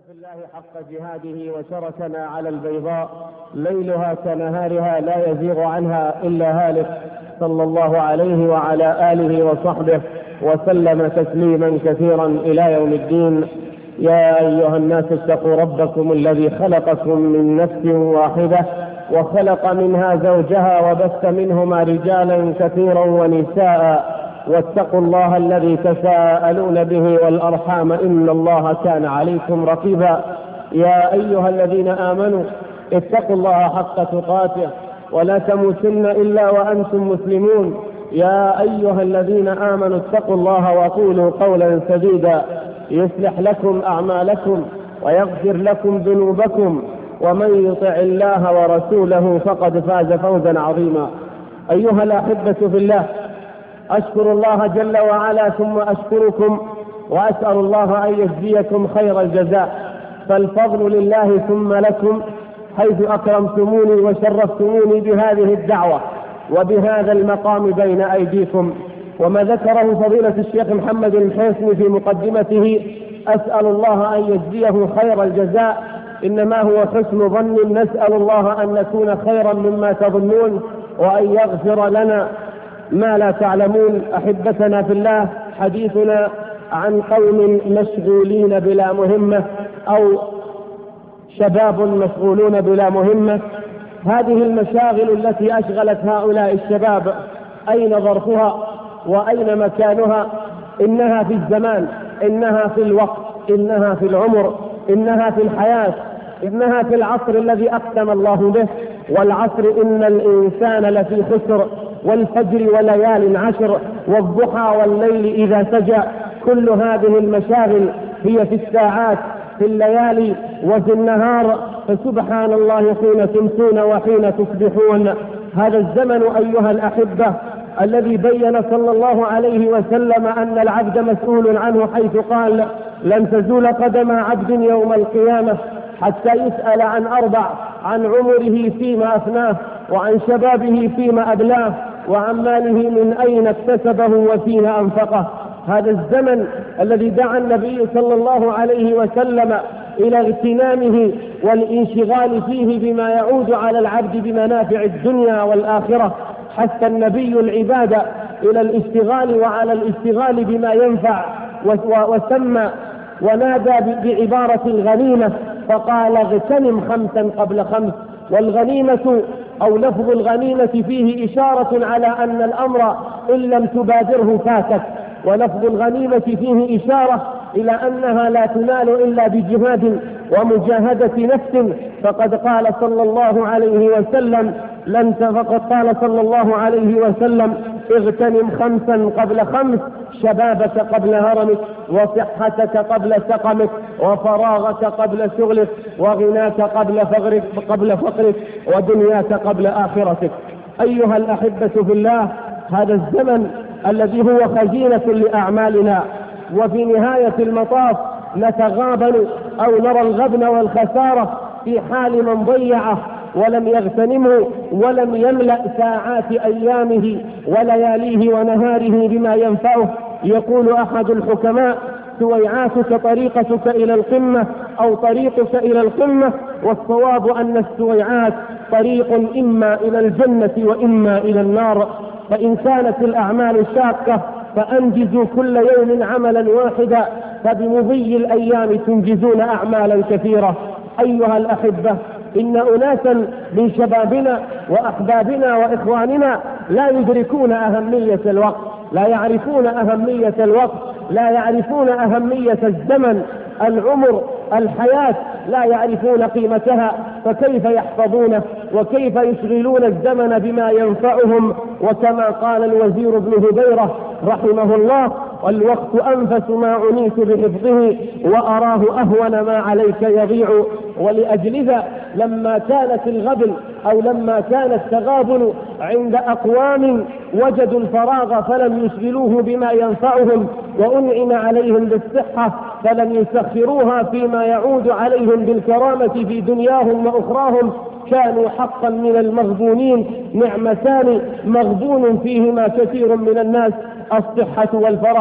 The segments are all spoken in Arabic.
في الله حق جهاده وتركنا على البيضاء ليلها كنهارها لا يزيغ عنها إلا هالك، صلى الله عليه وعلى آله وصحبه وسلم تسليما كثيرا إلى يوم الدين. يا أيها الناس اتقوا ربكم الذي خلقكم من نفس واحدة وخلق منها زوجها وبث منهما رجالا كثيرا ونساء، واتقوا الله الذي تساءلون به والأرحام إن الله كان عليكم رقيبا. يا أيها الذين آمنوا اتقوا الله حق تقاته ولا تموتن إلا وأنتم مسلمون. يا أيها الذين آمنوا اتقوا الله وقولوا قولا سديدا يصلح لكم أعمالكم ويغفر لكم ذنوبكم، ومن يطع الله ورسوله فقد فاز فوزا عظيما. أيها الأحبة في الله، أشكر الله جل وعلا ثم أشكركم، وأسأل الله أن يجزيكم خير الجزاء، فالفضل لله ثم لكم، حيث أكرمتموني وشرفتموني بهذه الدعوة وبهذا المقام بين أيديكم. وما ذكره فضيلة الشيخ محمد الحسني في مقدمته أسأل الله أن يجزيه خير الجزاء، إنما هو حسن ظن، نسأل الله أن نكون خيرا مما تظنون وأن يغفر لنا ما لا تعلمون. أحبتنا في الله، حديثنا عن قوم مشغولين بلا مهمة، أو شباب مشغولون بلا مهمة. هذه المشاغل التي أشغلت هؤلاء الشباب أين ظرفها وأين مكانها؟ إنها في الزمان، إنها في الوقت، إنها في العمر، إنها في الحياة، إنها في العصر الذي أقسم الله به، والعصر إن الإنسان لفي خسر، والفجر وليال عشر، والضحى والليل إذا سجى. كل هذه المشاغل هي في الساعات، في الليالي وفي النهار، فسبحان الله حين تمسون وحين تصبحون. هذا الزمن أيها الأحبة الذي بين صلى الله عليه وسلم أن العبد مسؤول عنه، حيث قال: لن تزول قدم عبد يوم القيامة حتى يسأل عن أربع: عن عمره فيما أفناه، وعن شبابه فيما أبلاه، وعن ماله من أين اكتسبه وفيما أنفقه. هذا الزمن الذي دعا النبي صلى الله عليه وسلم إلى اغتنامه والانشغال فيه بما يعود على العبد بمنافع الدنيا والآخرة. حث النبي العباد إلى الاشتغال وعلى الاشتغال بما ينفع، وسمى ونادى بعبارة الغنيمة، فقال: اغتنم خمسا قبل خمس. والغنيمة أو لفظ الغنيمة فيه إشارة على أن الأمر إن لم تبادره فاتك، ولفظ الغنيمة فيه إشارة إلى أنها لا تنال إلا بجهاد ومجاهدة نفس. فقد قال صلى الله عليه وسلم: اغتنم خمسا قبل خمس: شبابك قبل هرمك، وصحتك قبل سقمك، وفراغك قبل شغلك، وغناك قبل فقرك، ودنياك قبل آخرتك. أيها الأحبة في الله، هذا الزمن الذي هو خزينة لأعمالنا، وفي نهاية المطاف نتغابن أو نرى الغبن والخسارة في حال من ضيعه ولم يغتنمه ولم يملأ ساعات أيامه ولياليه ونهاره بما ينفعه. يقول أحد الحكماء: سويعاتك طريقتك إلى القمة أو طريقك إلى القمة، والصواب أن السويعات طريق إما إلى الجنة وإما إلى النار. فإن كانت الأعمال شاقة فأنجزوا كل يوم عملا واحدا، فبمضي الأيام تنجزون أعمالا كثيرة. أيها الأحبة، إن أناسا من شبابنا وأحبابنا وإخواننا لا يدركون أهمية الوقت، لا يعرفون أهمية الوقت، لا يعرفون أهمية الزمن، العمر، الحياة، لا يعرفون قيمتها، فكيف يحفظونه وكيف يشغلون الزمن بما ينفعهم؟ وكما قال الوزير ابن هبيرة رحمه الله: الوقت أنفس ما عنيت بحفظه، وأراه أهون ما عليك يضيع. ولأجل ذا لما كانت الغبن أو لما كان التغابن عند أقوام وجدوا الفراغ فلم يشغلوه بما ينفعهم، وأنعم عليهم بالصحة فلم يسخروها فيما يعود عليهم بالكرامة في دنياهم وأخراهم، كانوا حقا من المغبونين. نعمتان مغبون فيهما كثير من الناس: الصحة والفراغ.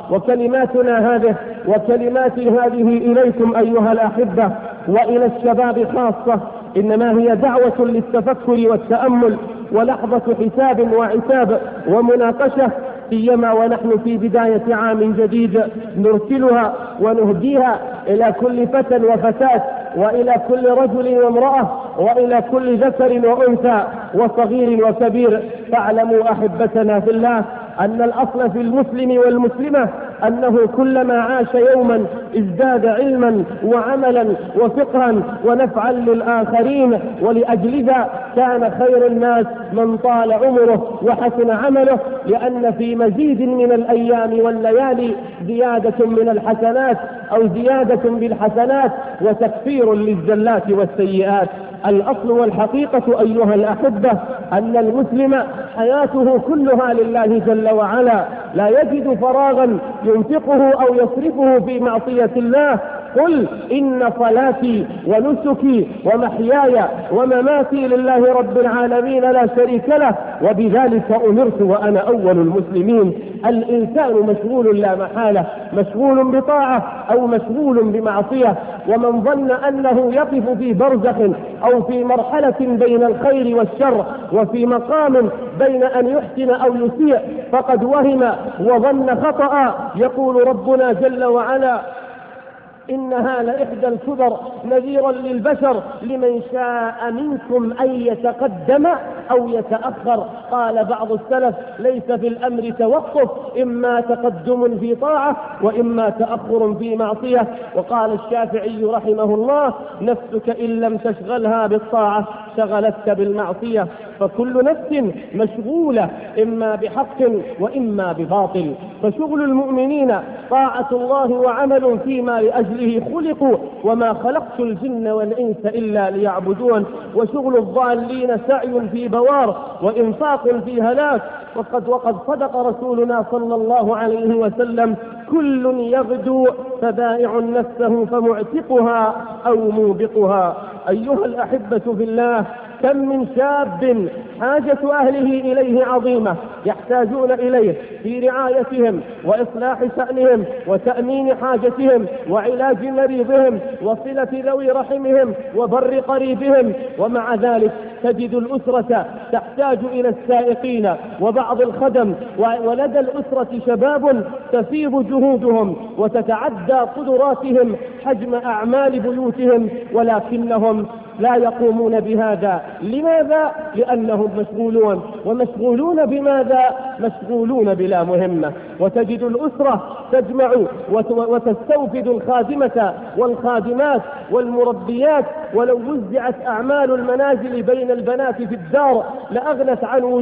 وكلماتنا هذه وكلماتي هذه إليكم أيها الأحبة وإلى الشباب خاصة إنما هي دعوة للتفكر والتأمل ولحظة حساب وعتاب ومناقشة، سيما ونحن في بداية عام جديد نرسلها ونهديها إلى كل فتى وفتاة، وإلى كل رجل وامرأة، وإلى كل ذكر وأنثى وصغير وكبير. فاعلموا أحبتنا في الله أن الأصل في المسلم والمسلمة أنه كلما عاش يوما ازداد علما وعملا وفقها ونفعا للآخرين، ولأجل ذا كان خير الناس من طال عمره وحسن عمله، لأن في مزيد من الأيام والليالي زيادة من الحسنات أو زيادة بالحسنات وتكفير للزلات والسيئات. الأصل والحقيقة أيها الأحبة أن المسلم حياته كلها لله جل وعلا، لا يجد فراغا ينفقه أو يصرفه في معصية الله. قل إن صلاتي ونسكي ومحياي ومماتي لله رب العالمين لا شريك له وبذلك أمرت وأنا أول المسلمين. الإنسان مشغول لا محالة، مشغول بطاعة أو مشغول بمعصية، ومن ظن أنه يقف في برزخ أو في مرحلة بين الخير والشر وفي مقام بين أن يحسن أو يسيء فقد وهم وظن خطأ. يقول ربنا جل وعلا: إنها لإحدى الكبر نذيرا للبشر لمن شاء منكم أن يتقدم أو يتأخر. قال بعض السلف: ليس في الأمر توقف، إما تقدم في طاعة وإما تأخر في معصية. وقال الشافعي رحمه الله: نفسك إن لم تشغلها بالطاعة شغلتك بالمعصية. فكل نفس مشغولة إما بحق وإما بباطل. فشغل المؤمنين طاعة الله وعمل فيما لأجله خلقوا، وما خلقت الجن والإنس إلا ليعبدون. وشغل الضالين سعي في بوار وإنفاق في هلاك. وقد صدق رسولنا صلى الله عليه وسلم: كل يغدو فبائع نفسه فمعتقها أو موبقها. أيها الأحبة في الله، كم من شاب حاجة أهله إليه عظيمة، يحتاجون إليه في رعايتهم وإصلاح شأنهم وتأمين حاجتهم وعلاج مريضهم وصلة ذوي رحمهم وبر قريبهم، ومع ذلك تجد الأسرة تحتاج إلى السائقين وبعض الخدم، ولدى الأسرة شباب تفيض جهودهم وتتعدى قدراتهم حجم أعمال بيوتهم، ولكنهم لا يقومون بهذا. لماذا؟ لأنهم مشغولون. ومشغولون بماذا؟ مشغولون بلا مهمة. وتجد الأسرة تجمع وتستوفد الخادمة والخادمات والمربيات، ولو وزعت أعمال المنازل بين البنات في الدار لأغنت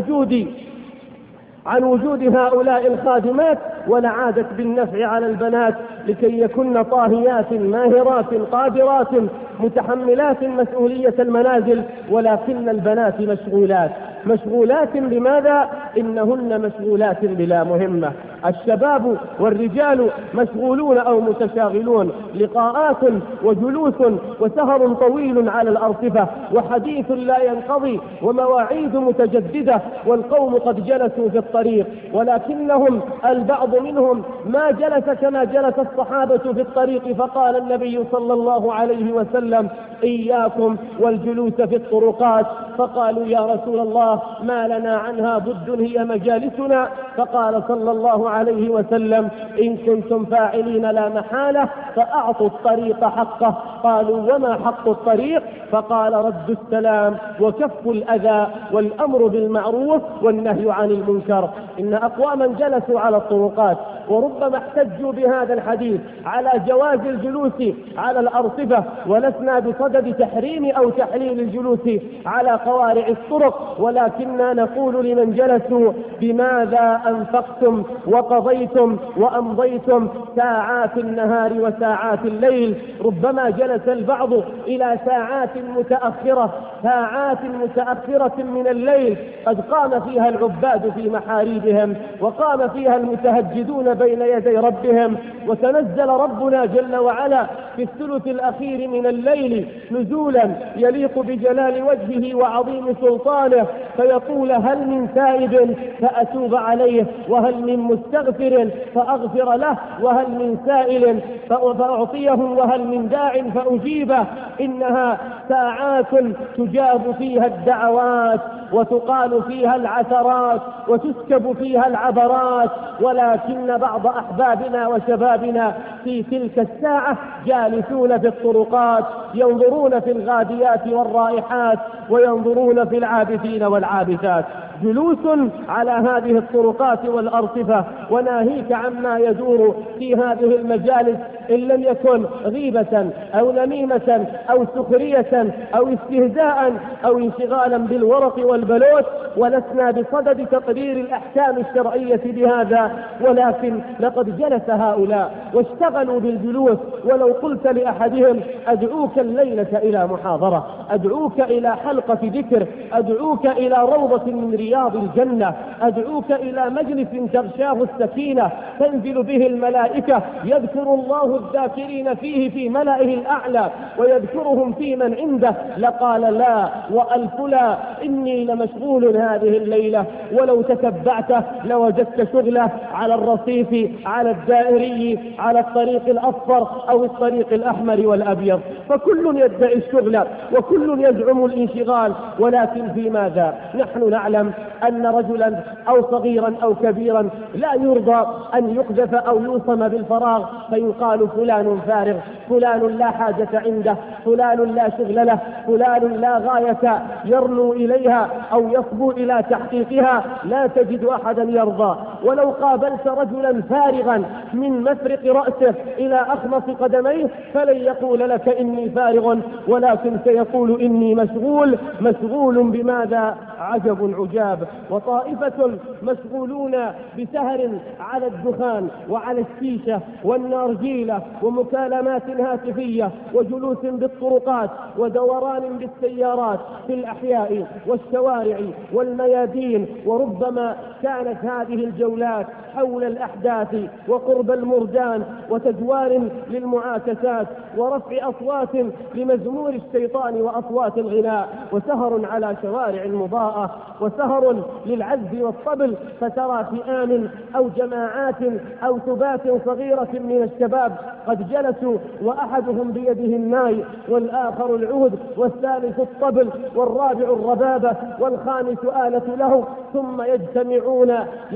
عن وجود هؤلاء الخادمات، ولعادت بالنفع على البنات لكي يكن طاهيات ماهرات قادرات متحملات مسؤولية المنازل. ولكن البنات مشغولات بماذا؟ إنهن مشغولات بلا مهمة. الشباب والرجال مشغولون أو متشاغلون، لقاءات وجلوس وسهر طويل على الأرصفة وحديث لا ينقضي ومواعيد متجددة، والقوم قد جلسوا في الطريق، ولكنهم البعض منهم ما جلس كما جلس الصحابة في الطريق. فقال النبي صلى الله عليه وسلم: إياكم والجلوس في الطرقات. فقالوا: يا رسول الله ما لنا عنها بد، هي مجالسنا. فقال صلى الله عليه وسلم: إن كنتم فاعلين لا محالة فأعطوا الطريق حقه. قالوا: وما حق الطريق؟ فقال: رد السلام وكف الأذى والأمر بالمعروف والنهي عن المنكر. إن أقواما جلسوا على الطرقات وربما احتجوا بهذا الحديث على جواز الجلوس على الأرصفة، ولسنا بصدد تحريم أو تحليل الجلوس على قوارع الطرق، ولكننا نقول لمن جلسوا: بماذا أنفقتم وقضيتم وأمضيتم ساعات النهار وساعات الليل؟ ربما جلس البعض إلى ساعات متأخرة من الليل قد قام فيها العباد في محاريبهم، وقام فيها المتهجدون بين يدي ربهم، وتنزل ربنا جل وعلا في الثلث الأخير من الليل نزولا يليق بجلال وجهه وعظيم سلطانه فيقول هل من تائب فأتوب عليه، وهل من مستغفر فأغفر له، وهل من سائل فأعطيه، وهل من داع فأجيبه. إنها ساعات تجاب فيها الدعوات وتقال فيها العثرات وتسكب فيها العبرات، ولكن بعض أحبابنا وشبابنا في تلك الساعة جالسون في الطرقات ينظرون في الغاديات والرائحات وينظرون في العابثين والعابثات. جلوس على هذه الطرقات والأرصفة وناهيك عما يدور في هذه المجالس إن لم يكن غيبة أو نميمة أو سخرية أو استهزاء أو انشغالا بالورق والبلوت، ولسنا بصدد تقرير الأحكام الشرعية بهذا، ولكن لقد جلس هؤلاء واشتغلوا بالجلوس. ولو قلت لأحدهم أدعوك الليلة إلى محاضرة، أدعوك إلى حلقة ذكر، أدعوك إلى روضة من رياض الجنة، أدعوك إلى مجلس تغشاه السكينة تنزل به الملائكة يذكر الله الذاكرين فيه في ملائه الأعلى ويذكرهم في من عنده، لقال لا وألف لا، إني لمشغول هذه الليلة. ولو تتبعته لوجدت شغله على الرصيف، على الدائري، على الطريق الأصفر أو الطريق الأحمر والأبيض، فكل يدعي الشغل وكل يزعم الانشغال. ولكن في ماذا؟ نحن نعلم أن رجلا أو صغيرا أو كبيرا لا يرضى أن يقذف أو يوصم بالفراغ فيقال فلان فارغ، فلان لا حاجة عنده، فلان لا شغل له، فلان لا غاية يرنو إليها أو يصبو إلى تحقيقها. لا تجد أحدا يرضى. ولو قابلت رجلا فارغا من مفرق رأسه إلى أخمص قدميه فلن يقول لك إني فارغ، ولكن سيقول إني مشغول. مشغول بماذا؟ عجب عجاب. وطائفة مشغولون بسهر على الدخان وعلى الشيشة والنارجيلة ومكالمات هاتفية وجلوس بالطرقات ودوران بالسيارات في الأحياء والشوارع والميادين. وربما كانت هذه الجولات حول الأحداث وقرب المردان وتجوار للمعاكسات ورفع أصوات لمزمور الشيطان وأصوات الغناء، وسهر على شوارع مضاءة، وسهر للعزف والطبل. فترى فئام أو جماعات أو ثبات صغيرة من الشباب قد جلسوا وأحدهم بيده الناي والآخر العود والثالث الطبل والرابع الربابة والخامس آلة له، ثم يجتمعون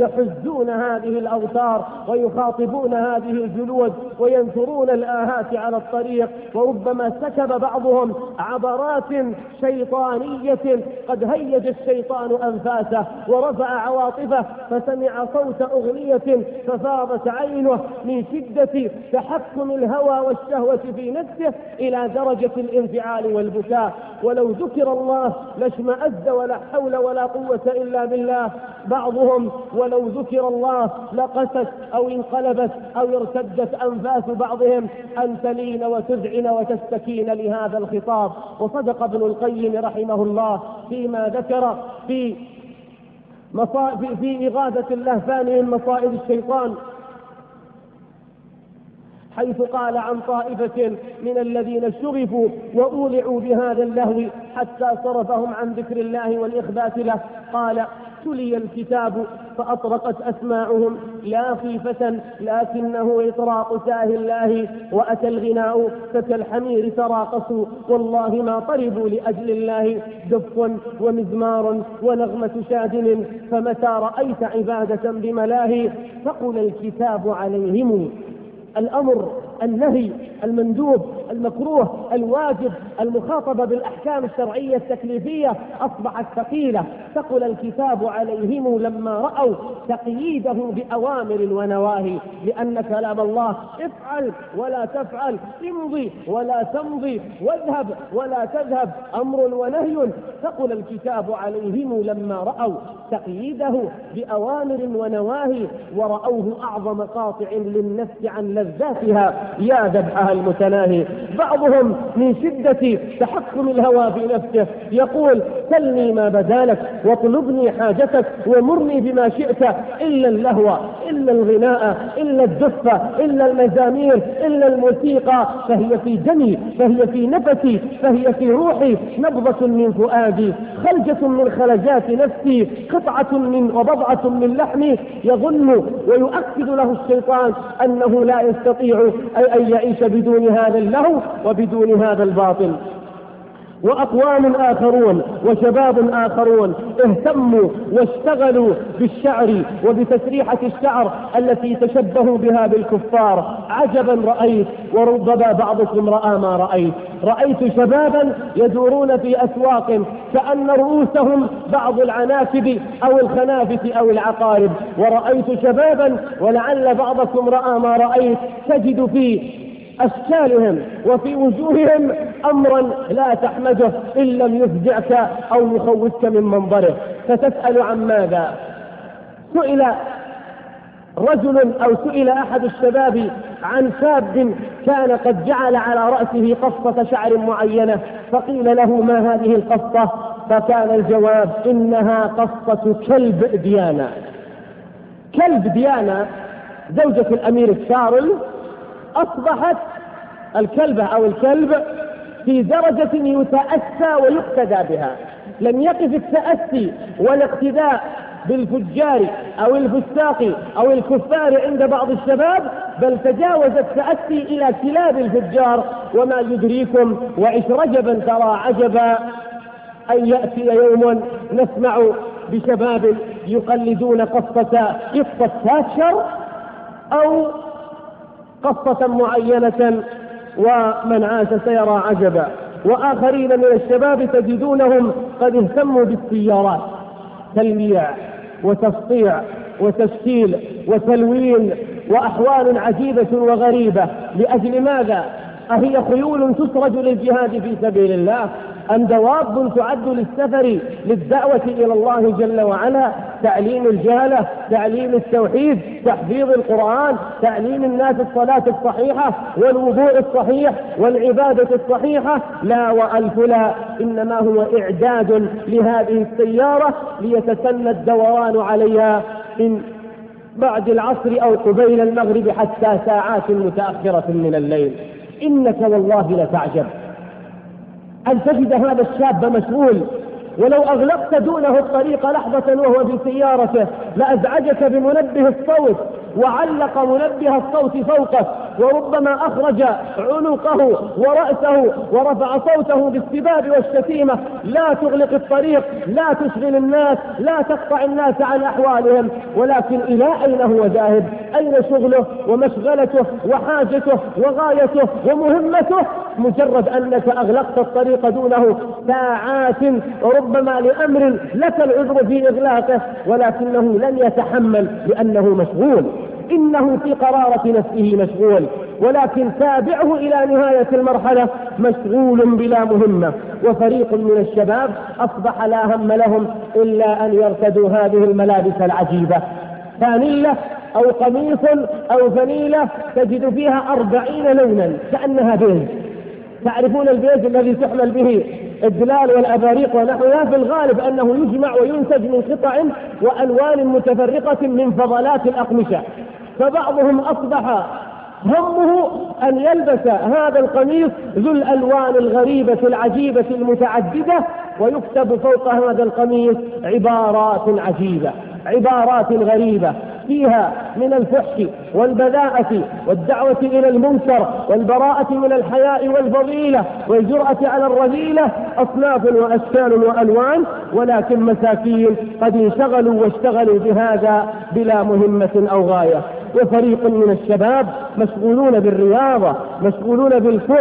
يحزون هذه الأوتار ويخاطبون هذه الجلود وينثرون الآهات على الطريق. وربما سكب بعضهم عبرات شيطانية قد هيج الشيطان أنفاسه ورفع عواطفه، فسمع صوت أغنية ففاضت عينه من شدة تحكم الهوى والشهوة في نفسه إلى درجة الانفعال والبكاء. ولو ذكر الله لاشمأز ولا حول ولا قوة إلا بالله. بعضهم ولو ذكر الله لقست أو انقلبت أو ارتدت أنفاس بعضهم أن تلين وتذعن وتستكين لهذا الخطاب. وصدق ابن القيم رحمه الله فيما ذكر في إغاثة اللهفان من مصائد الشيطان، حيث قال عن طائفة من الذين شغفوا وأولعوا بهذا اللهو حتى صرفهم عن ذكر الله والإخبات له. قال تلي الكتاب فأطرقت أسماعهم لا خيفة لكنه إطراق ساه الله، وأتى الغناء فكالحمير تراقصوا، والله ما طربوا لأجل الله دف ومزمار ونغمة شادن، فمتى رأيت عبادة بملاهي فقل الكتاب عليهم. الأمر، النهي، المندوب، المكروه، الواجب، المخاطبة بالأحكام الشرعية التكليفية أصبحت ثقيلة. ثقل الكتاب عليهم لما رأوا تقييده بأوامر ونواهي، لأن كلام الله افعل ولا تفعل، امضي ولا تمضي، واذهب ولا تذهب، أمر ونهي. ثقل الكتاب عليهم لما رأوا تقييده بأوامر ونواهي، ورأوه أعظم قاطع للنفس عن لذاتها يا ذبحها المتناهي. بعضهم من شدة تحكم الهوى في نفسه يقول سلني ما بدالك واطلبني حاجتك ومرني بما شئت إلا اللهو إلا الغناء إلا الدف إلا المزامير إلا الموسيقى، فهي في دمي فهي في نفسي فهي في روحي، نبضة من فؤادي خلجة من خلجات نفسي، قطعة من وبضعة من لحمي. يظن ويؤكد له الشيطان أنه لا يستطيع أن يعيش بدون هذا اللهو وبدون هذا الباطل. وأقوام آخرون وشباب آخرون اهتموا واشتغلوا بالشعر وبتسريحة الشعر التي تشبهوا بها بالكفار. عجبا رأيت وربما بعضكم رأى ما رأيت. رأيت شبابا يدورون في أسواق كأن رؤوسهم بعض العناكب أو الخنافس أو العقارب، ورأيت شبابا ولعل بعضكم رأى ما رأيت تجد في أشكالهم وفي وجوههم أمرا لا تحمده إن لم يفزعك أو يخوفك من منظره. فتسأل عن ماذا؟ سئل رجل أو سئل أحد الشباب عن شاب كان قد جعل على رأسه قصة شعر معينة، فقيل له ما هذه القصة؟ فكان الجواب إنها قصة كلب ديانا. كلب ديانا زوجة الأمير تشارل أصبحت الكلبة أو الكلب في درجة يتأسى ويقتدى بها. لم يقف التأسي والاقتداء بالفجار أو الفساق أو الكفار عند بعض الشباب، بل تجاوز التأسي إلى كلاب الفجار. وما يدريكم وعش رجبا ترى عجبا أن يأتي يوم نسمع بشباب يقلدون قصة تاتشر أو قصة معينة، ومن عاش سيرى عجبا. وآخرين من الشباب تجدونهم قد اهتموا بالسيارات، تلميع وتسطيع وتشكيل وتلوين وأحوال عجيبة وغريبة. لأجل ماذا؟ أهي خيول تسرج للجهاد في سبيل الله أم دواب تعد للسفر للدعوة إلى الله جل وعلا؟ تعليم الجهلة، تعليم التوحيد، تحفيظ القرآن، تعليم الناس الصلاة الصحيحة والوضوء الصحيح والعبادة الصحيحة؟ لا وألف لا، إنما هو إعداد لهذه السيارة ليتسنى الدوران عليها من بعد العصر أو قبيل المغرب حتى ساعات متأخرة من الليل. إنك والله لتعجب أن تجد هذا الشاب مشغول، ولو أغلقت دونه الطريق لحظة وهو بسيارته لأزعجك بمنبه الصوت وعلق منبه الصوت فوقه، وربما أخرج عنقه ورأسه ورفع صوته بالسباب والشتيمة. لا تغلق الطريق، لا تشغل الناس، لا تقطع الناس عن أحوالهم، ولكن إلى أين هو ذاهب؟ أين شغله ومشغلته وحاجته وغايته ومهمته؟ مجرد أنك أغلقت الطريق دونه ساعات وربما لأمر لك العذر في إغلاقه، ولكنه لن يتحمل لأنه مشغول. إنه في قرارة نفسه مشغول، ولكن تابعه إلى نهاية المرحلة مشغول بلا مهمة. وفريق من الشباب أصبح لا هم لهم إلا أن يرتدوا هذه الملابس العجيبة، فانيلة أو قميص أو فنيلة تجد فيها 40 لونا كأنها بيج. تعرفون البيج الذي تحمل به الدلال والأباريق ونحوها؟ في الغالب أنه يجمع وينتج من قطع وألوان متفرقة من فضلات الأقمشة. فبعضهم أصبح همه أن يلبس هذا القميص ذو الألوان الغريبة العجيبة المتعددة، ويكتب فوق هذا القميص عبارات عجيبة، عبارات غريبة فيها من الفحش والبذاءة والدعوة إلى المنكر والبراءة من الحياء والفضيلة والجرأة على الرذيلة، أصناف وأشكال وألوان، ولكن مساكين قد انشغلوا واشتغلوا بهذا بلا مهمة أو غاية. وفريق من الشباب مشغولون بالرياضة، مشغولون بالكرة،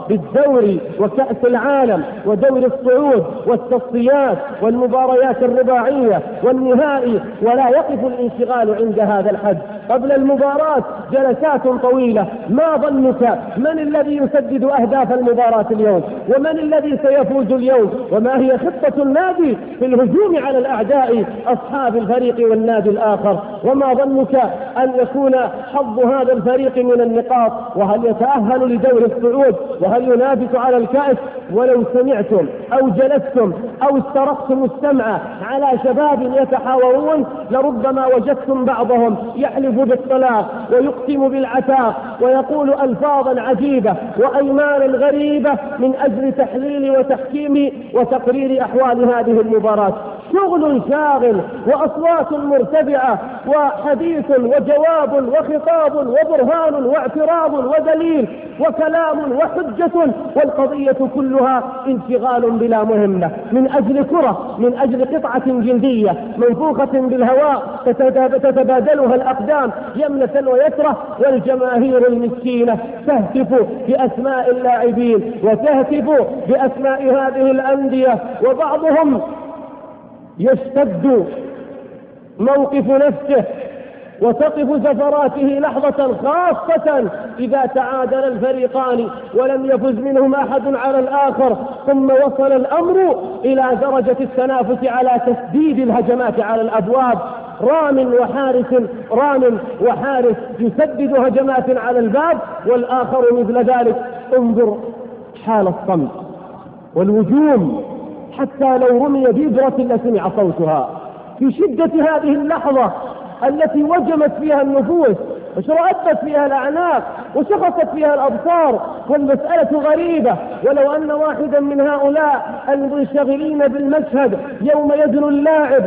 بالدوري وكأس العالم ودوري الصعود والتصفيات والمباريات الرباعية والنهائي، ولا يقف الانشغال عند هذا الحد. قبل المباراة جلسات طويلة، ما ظنك من الذي يسدد أهداف المباراة اليوم، ومن الذي سيفوز اليوم، وما هي خطة النادي في الهجوم على الأعداء أصحاب الفريق والنادي الآخر، وما ظنك أن يكون حظ هذا الفريق من النقاط، وهل يتأهل لدور الصعود، وهل ينافس على الكأس. ولو سمعتم أو جلستم أو استرقتم السمع على شباب يتحاورون لربما وجدتم بعضهم يحلف بالطلاق ويقسم بالعتاق ويقول ألفاظا عجيبة وأيمانا غريبة من أجل تحليل وتحكيم وتقرير أحوال هذه المباراة. شغل شاغل وأصوات مرتفعة وحديث وجواب وخطاب وبرهان واعتراض ودليل وكلام وحجة، والقضية كلها انشغال بلا مهمة من أجل كرة، من أجل قطعة جلدية منفوخة بالهواء تتبادلها الأقدام يمنة ويسرة، والجماهير المسكينة تهتف بأسماء اللاعبين وتهتف بأسماء هذه الأندية، وبعضهم يشتد موقف نفسه وتقف سفراته لحظة، خاصة إذا تعادل الفريقان ولم يفز منهم أحد على الآخر، ثم وصل الأمر إلى درجة التنافس على تسديد الهجمات على الأبواب. رام وحارس يسدد هجمات على الباب، والآخر مثل ذلك. انظر حال الصمت والوجوم، حتى لو رمي بإبرة لسمع صوتها في شدة هذه اللحظة التي وجمت فيها النفوس وشرأت فيها الأعناق وشخصت فيها الأبصار. والمسألة غريبة، ولو أن واحدا من هؤلاء المنشغلين بالمشهد يوم يدنو اللاعب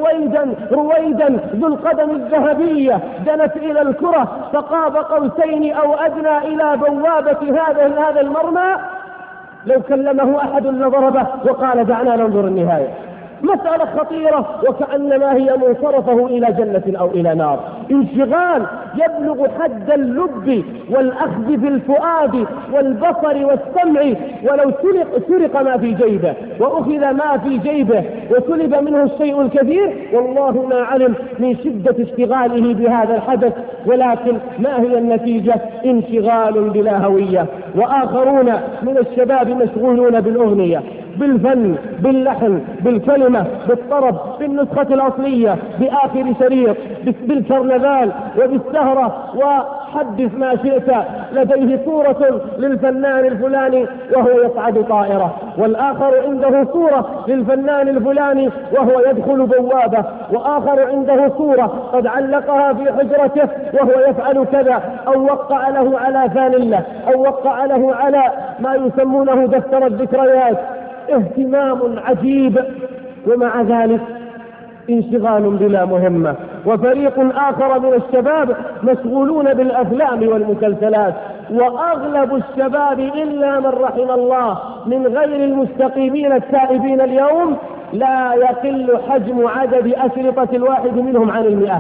رويدا ذو القدم الذهبية دنت إلى الكرة فقاب قوسين أو أدنى إلى بوابة هذا المرمى، لو كلمه أحد لضربه وقال دعنا ننظر النهاية. مسألة خطيرة، وكأنما هي منصرفه إلى جنة أو إلى نار. انشغال يبلغ حد اللب والأخذ بالفؤاد والبصر والسمع. ولو سرق ما في جيبه وأخذ ما في جيبه وسلب منه الشيء الكثير، والله ما علم من شدة اشتغاله بهذا الحدث. ولكن ما هي النتيجة؟ انشغال بلا هوية. وآخرون من الشباب مشغولون بالأغنية، بالفن، باللحن، بالكلمة، بالطرب، بالنسخة الأصلية، بآخر شريط، بالكرنفال وبالسهرة، وحدث ما شئت. لديه صورة للفنان الفلاني وهو يصعد طائرة، والآخر عنده صورة للفنان الفلاني وهو يدخل بوابة، وآخر عنده صورة قد علقها في حجرته وهو يفعل كذا، أو وقع له على فانلة، أو وقع له على ما يسمونه دفتر الذكريات. اهتمام عجيب، ومع ذلك انشغال بلا مهمة. وفريق آخر من الشباب مشغولون بالأفلام والمسلسلات. وأغلب الشباب إلا من رحم الله من غير المستقيمين التائبين اليوم لا يقل حجم عدد أشرطة الواحد منهم عن 100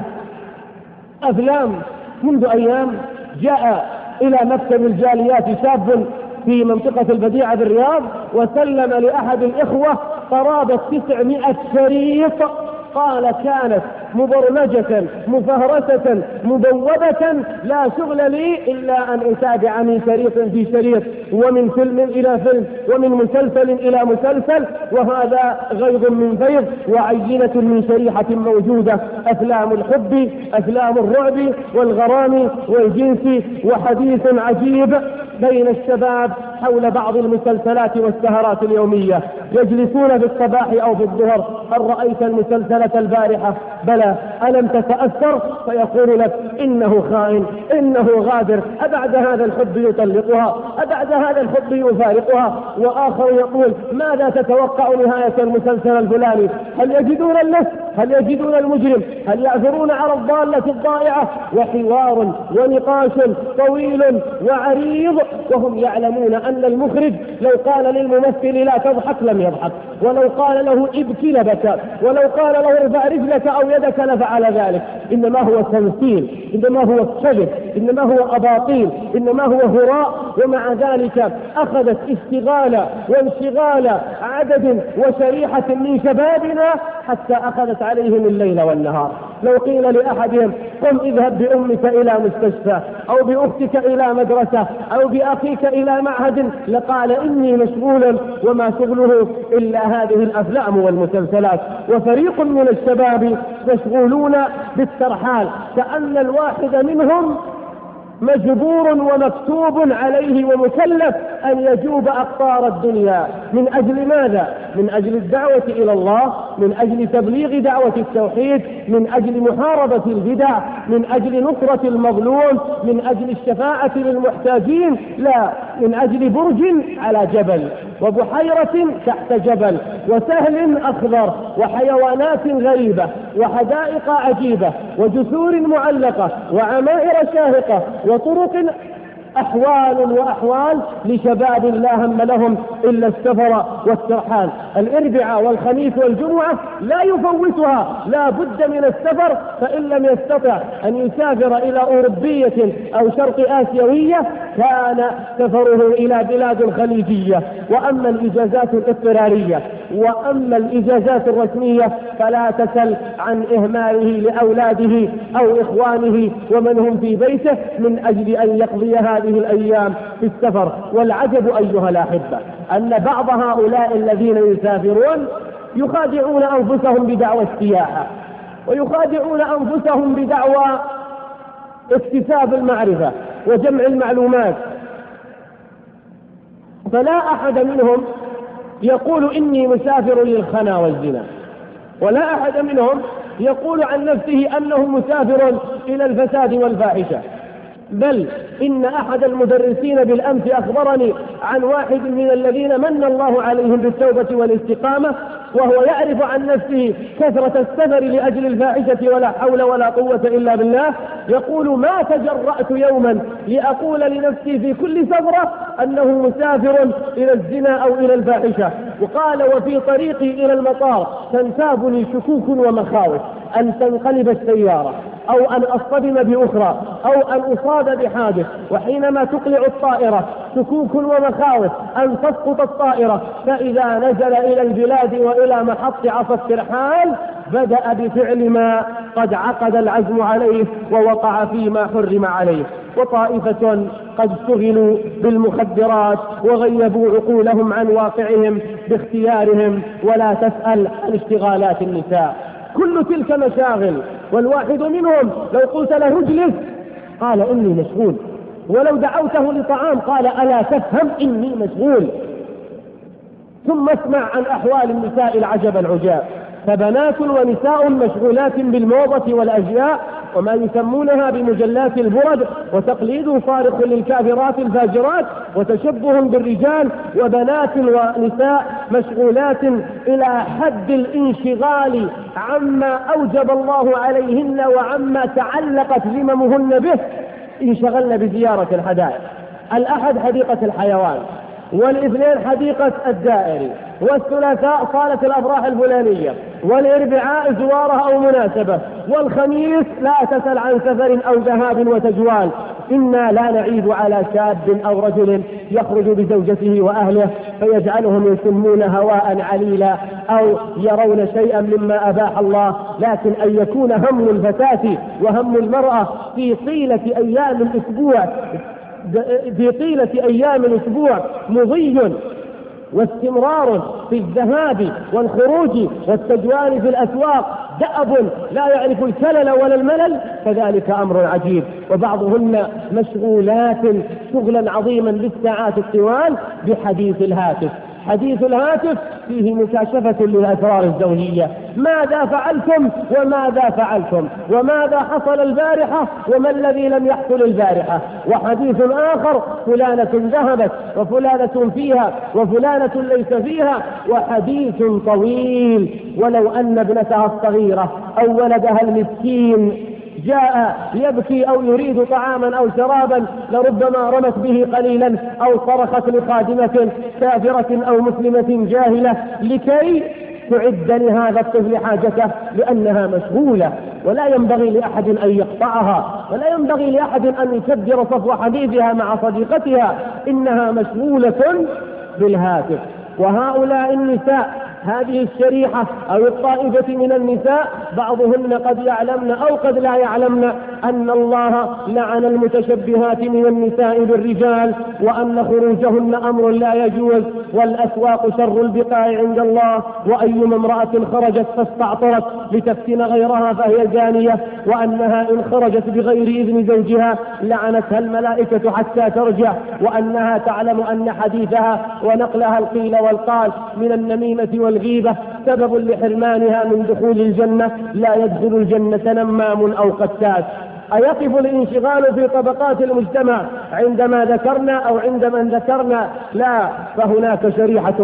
أفلام. منذ أيام جاء إلى مكتب الجاليات شاب في منطقة البديعة بالرياض وسلم لأحد الإخوة قرابة 900 شريط، قال كانت مبرمجة مفهرسة مبوبة، لا شغل لي إلا أن أتابع من شريط في شريط، ومن فيلم إلى فيلم، ومن مسلسل إلى مسلسل، وهذا غيظ من فيض وعينة من شريحة موجودة. أفلام الحب، أفلام الرعب والغرام والجنس، وحديث عجيب بين الشباب حول بعض المسلسلات والسهرات اليومية. يجلسون في الصباح أو في الظهر: هل رأيت المسلسلة البارحة؟ بلى. ألم تتأثر؟ فيقول لك إنه خائن، إنه غادر، أبعد هذا الحب يطلقها، أبعد هذا الحب يفارقها. وآخر يقول: ماذا تتوقع نهاية المسلسل الفلاني؟ هل يجدون اللص؟ هل يجدون المجرم؟ هل يعثرون على الضالة الضائعة؟ وحوار ونقاش طويل وعريض وهم يعلمون أن المخرج لو قال للممثل لا تضحك لم يضحك، ولو قال له ابكي لبكى، ولو قال له ارفع رجلك أو يدك لفعل ذلك. إنما هو تمثيل، إنما هو كذب، إنما هو أباطيل، إنما هو هراء. ومع ذلك أخذت اشتغال وانشغال عدد وشريحة من شبابنا حتى أخذت عليهم الليل والنهار. لو قيل لأحدهم قم اذهب بأمك إلى مستشفى أو بأختك إلى مدرسة أو بأخيك إلى معهد لقال إني مشغول، وما شغله إلا هذه الأفلام والمسلسلات. وفريق من الشباب مشغولون بالترحال، كأن الواحد منهم مجبور ومكتوب عليه ومكلف أن يجوب أقطار الدنيا. من أجل ماذا؟ من أجل الدعوة إلى الله، من أجل تبليغ دعوة التوحيد، من أجل محاربة البدع، من أجل نصرة المظلوم، من أجل الشفاعة للمحتاجين، لا، من أجل برج على جبل وبحيرة تحت جبل وسهل أخضر وحيوانات غريبة وحدائق عجيبة وجسور معلقة وعمائر شاهقة وطرق، أحوال وأحوال لشباب لا هم لهم إلا السفر والترحال. الأربعاء والخميس والجمعة لا يفوتها، لا بد من السفر، فإن لم يستطع أن يسافر إلى أوروبية أو شرق آسيوية كان سفره إلى بلاد خليجية. وأما الإجازات الاضطرارية وأما الإجازات الرسمية فلا تسل عن إهماله لأولاده أو إخوانه ومن هم في بيته من أجل أن يقضي هذه الأيام في السفر. والعجب أيها الأحبة أن بعض هؤلاء الذين يسافرون يخادعون أنفسهم بدعوى السياحة، ويخادعون أنفسهم بدعوى اكتساب المعرفة وجمع المعلومات. فلا أحد منهم يقول إني مسافر للخنا والزنا، ولا أحد منهم يقول عن نفسه أنه مسافر إلى الفساد والفاحشة. بل إن أحد المدرسين بالأمس أخبرني عن واحد من الذين من الله عليهم بالتوبة والاستقامة وهو يعرف عن نفسه كثرة السفر لأجل الفاحشة ولا حول ولا قوة إلا بالله، يقول ما تجرأت يوما لأقول لنفسي في كل سفرة أنه مسافر إلى الزنا أو إلى الفاحشة. وقال وفي طريقي إلى المطار تنتابني شكوك ومخاوف أن تنقلب السيارة أو أن أصطدم بأخرى أو أن أصاب بحادث، وحينما تقلع الطائرة شكوك ومخاوف أن تسقط الطائرة، فإذا نزل إلى البلاد وإلى محط عصا الترحال بدأ بفعل ما قد عقد العزم عليه ووقع فيما حرم عليه. وطائفة قد اشتغلوا بالمخدرات وغيبوا عقولهم عن واقعهم باختيارهم، ولا تسأل عن اشتغالات النساء. كل تلك مشاغل، والواحد منهم لو قلت له اجلس قال إني مشغول، ولو دعوته لطعام قال ألا تفهم إني مشغول. ثم اسمع عن أحوال النساء العجب العجاب، فبنات ونساء مشغولات بالموضة والأزياء وما يسمونها بمجلات البرد، وتقليد صارخ للكافرات الفاجرات، وتشبه بالرجال، وبنات ونساء مشغولات إلى حد الانشغال عما أوجب الله عليهن وعما تعلقت ذممهن به. انشغلن بزيارة الحدائق، الأحد حديقة الحيوان، والاثنين حديقة الدائري، والثلاثاء صالة الأفراح الفلانية، والأربعاء زوارة أو مناسبة، والخميس لا تسأل عن سفر أو ذهاب وتجوال. إنا لا نعيب على شاب أو رجل يخرج بزوجته وأهله فيجعلهم يسمون هواء عليلا أو يرون شيئا مما أباح الله، لكن أن يكون هم الفتاة وهم المرأة في طيلة أيام الأسبوع مضي واستمرار في الذهاب والخروج والتجوال في الأسواق دأب لا يعرف الكلل ولا الملل، فذلك أمر عجيب. وبعضهن مشغولات شغلا عظيما بالساعات الطوال بحديث الهاتف. حديث الهاتف فيه مكاشفة للأسرار الزوجية، ماذا فعلتم وماذا فعلتم وماذا حصل البارحة وما الذي لم يحصل البارحة. وحديث آخر فلانة ذهبت وفلانة فيها وفلانة ليس فيها، وحديث طويل. ولو أن ابنتها الصغيرة أو ولدها المسكين جاء يبكي أو يريد طعاما أو شرابا لربما رمت به قليلا أو صرخت لخادمة كافرة أو مسلمة جاهلة لكي تعد لهذا الطفل حاجته، لأنها مشغولة، ولا ينبغي لأحد أن يقطعها، ولا ينبغي لأحد أن يكدر صفو حديثها مع صديقتها، إنها مشغولة بالهاتف. وهؤلاء النساء، هذه الشريحة أو الطائفة من النساء، بعضهن قد يعلمن أو قد لا يعلمن أن الله لعن المتشبهات من النساء بالرجال، وأن خروجهن أمر لا يجوز، والأسواق شر البقاع عند الله، وأيما امرأة خرجت فاستعطرت لتفتن غيرها فهي زانية، وأنها إن خرجت بغير إذن زوجها لعنتها الملائكة حتى ترجع، وأنها تعلم أن حديثها ونقلها القيل والقال من النميمة والغيبة سبب لحرمانها من دخول الجنة، لا يدخل الجنة نمام أو قتات. أيقف الانشغال في طبقات المجتمع عندما ذكرنا أو عند من ذكرنا؟ لا، فهناك شريحة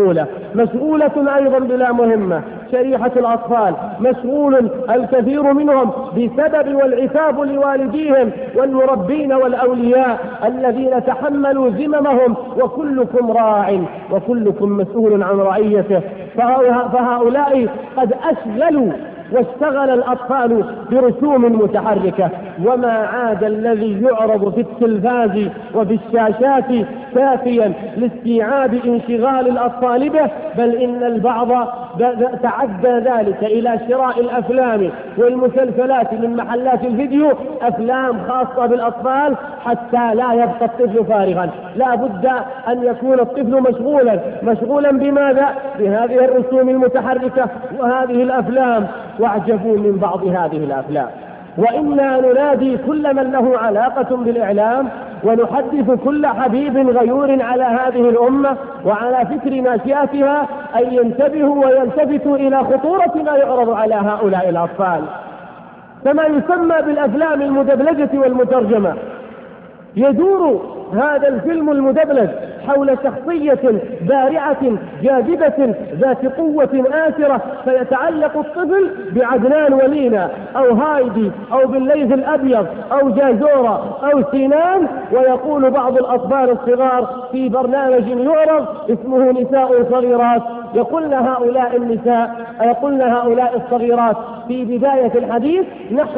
مشغولة أيضا بلا مهمة، شريحة الأطفال مشغول الكثير منهم بسبب والعتاب لوالديهم والمربين والأولياء الذين تحملوا ذممهم، وكلكم راع وكلكم مسؤول عن رعيته. فهؤلاء قد أشغلوا واشتغل الأطفال برسوم متحركة، وما عاد الذي يعرض في التلفاز وفي الشاشات كافيا لاستيعاب انشغال الأطفال به، بل إن البعض تعدى ذلك إلى شراء الأفلام والمسلسلات من محلات الفيديو، أفلام خاصة بالأطفال، حتى لا يبقى الطفل فارغا. لا بد أن يكون الطفل مشغولا بماذا؟ بهذه الرسوم المتحركة وهذه الأفلام. واعجبوا من بعض هذه الأفلام. وإنا ننادي كل من له علاقة بالإعلام ونحدث كل حبيب غيور على هذه الأمة وعلى فكر ناشئتها أن ينتبهوا ويلتفتوا إلى خطورة ما يعرض على هؤلاء الأطفال. كما يسمى بالأفلام المدبلجة والمترجمة، يدور هذا الفيلم المدبلج حول شخصية بارعة جاذبة ذات قوة آثرة، فيتعلق الطفل بعدنان ولينا أو هايدي أو بالليث الأبيض أو جازورة أو سينان، ويقول بعض الأطفال الصغار في برنامج يعرض اسمه نساء صغيرات، يقولن هؤلاء الصغيرات في بداية الحديث: نحن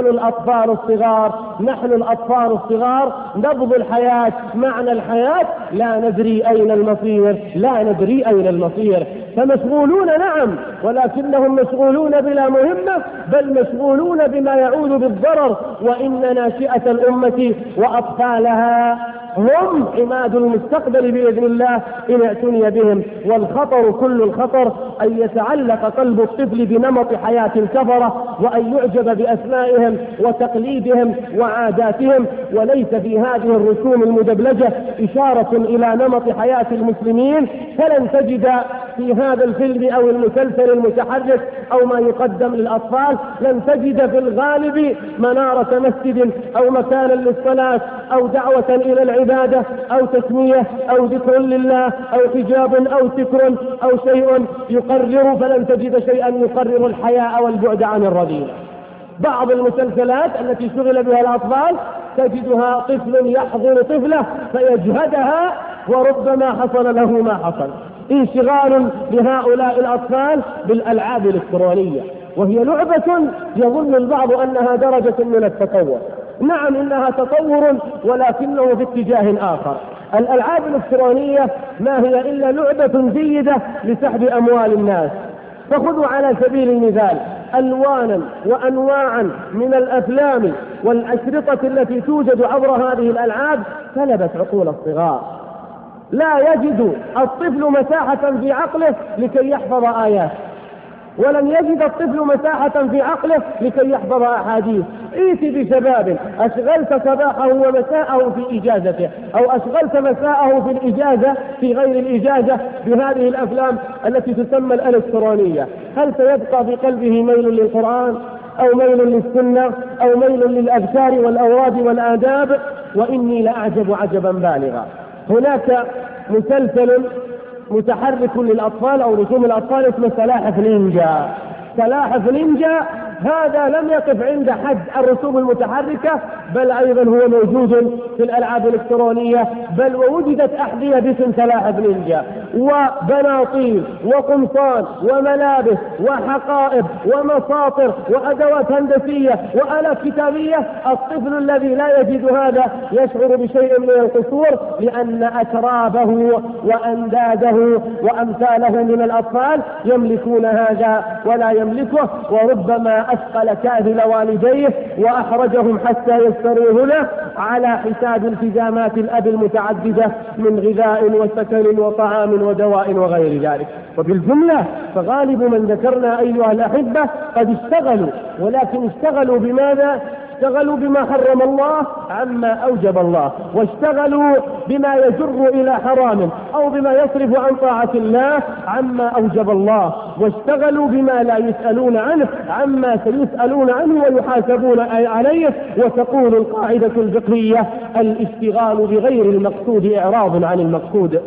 الأطفال الصغار نبض الحياة، معنى الحياة، لا ندري أين المصير. فمشغولون نعم، ولكنهم مشغولون بلا مهمة، بل مشغولون بما يعود بالضرر. وإن ناشئة الأمة وأطفالها هم عماد المستقبل بإذن الله إن اعتني بهم. والخطر كل الخطر أن يتعلق قلب الطفل بنمط حياة الكفرة، وأن يعجب بأسمائهم وتقليدهم وعاداتهم، وليس في هذه الرسوم المدبلجة إشارة إلى نمط حياة المسلمين. فلن تجد في هذا الفيلم أو المسلسل المتحرك أو ما يقدم للأطفال، لن تجد في الغالب منارة مسجد أو مكانا للصلاة أو دعوة إلى العبادة أو تسمية أو ذكر لله أو حجاب أو ستر أو شيء يقرر، فلن تجد شيئا يقرر الحياء والبعد عن الرذيلة. بعض المسلسلات التي شغل بها الأطفال تجدها طفل يحضر طفلة فيجهدها، وربما حصل له ما حصل. انشغال لهؤلاء الأطفال بالألعاب الإلكترونية، وهي لعبة يظن البعض أنها درجة من التطور. نعم، إنها تطور، ولكنه في اتجاه آخر. الألعاب الإلكترونية ما هي إلا لعبة جيدة لسحب أموال الناس. فخذوا على سبيل المثال ألوانا وأنواعا من الأفلام والأشرطة التي توجد عبر هذه الألعاب سلبت عقول الصغار. لا يجد الطفل مساحة في عقله لكي يحفظ آيات، ولن يجد الطفل مساحة في عقله لكي يحفظ أحاديث. ائت بشباب أشغلت صباحه ومساءه في إجازته، أو أشغلت مساءه في الإجازة في غير الإجازة بهذه الأفلام التي تسمى الإلكترونية، هل سيبقى في قلبه ميل للقرآن أو ميل للسنة أو ميل للأذكار والأوراد والآداب؟ وإني لأعجب عجبا بالغا. هناك مسلسل متحرك للأطفال أو رسوم الأطفال اسمه سلاحف نينجا. هذا لم يقف عند حد الرسوم المتحركة، بل أيضا هو موجود في الألعاب الإلكترونية، بل ووجدت أحذية باسم سلاحف نينجا وبناطيل وقمصان وملابس وحقائب ومساطر وأدوات هندسية وآلات كتابية. الطفل الذي لا يجد هذا يشعر بشيء من القصور، لأن أترابه وأنداده وأمثاله من الأطفال يملكون هذا ولا يملكه، وربما أثقل كاهل والديه وأحرجهم حتى يشتروا له على حساب التزامات الأب المتعددة من غذاء وسكن وطعام ودواء وغير ذلك. وبالجملة فغالب من ذكرنا أيها الأحبة قد اشتغلوا، ولكن اشتغلوا بماذا؟ اشتغلوا بما حرم الله عما أوجب الله، واشتغلوا بما يجر إلى حرام أو بما يصرف عن طاعة الله عما أوجب الله، واشتغلوا بما لا يسألون عنه عما سيسألون عنه ويحاسبون عليه. وتقول القاعدة الفقهية: الاشتغال بغير المقصود إعراض عن المقصود.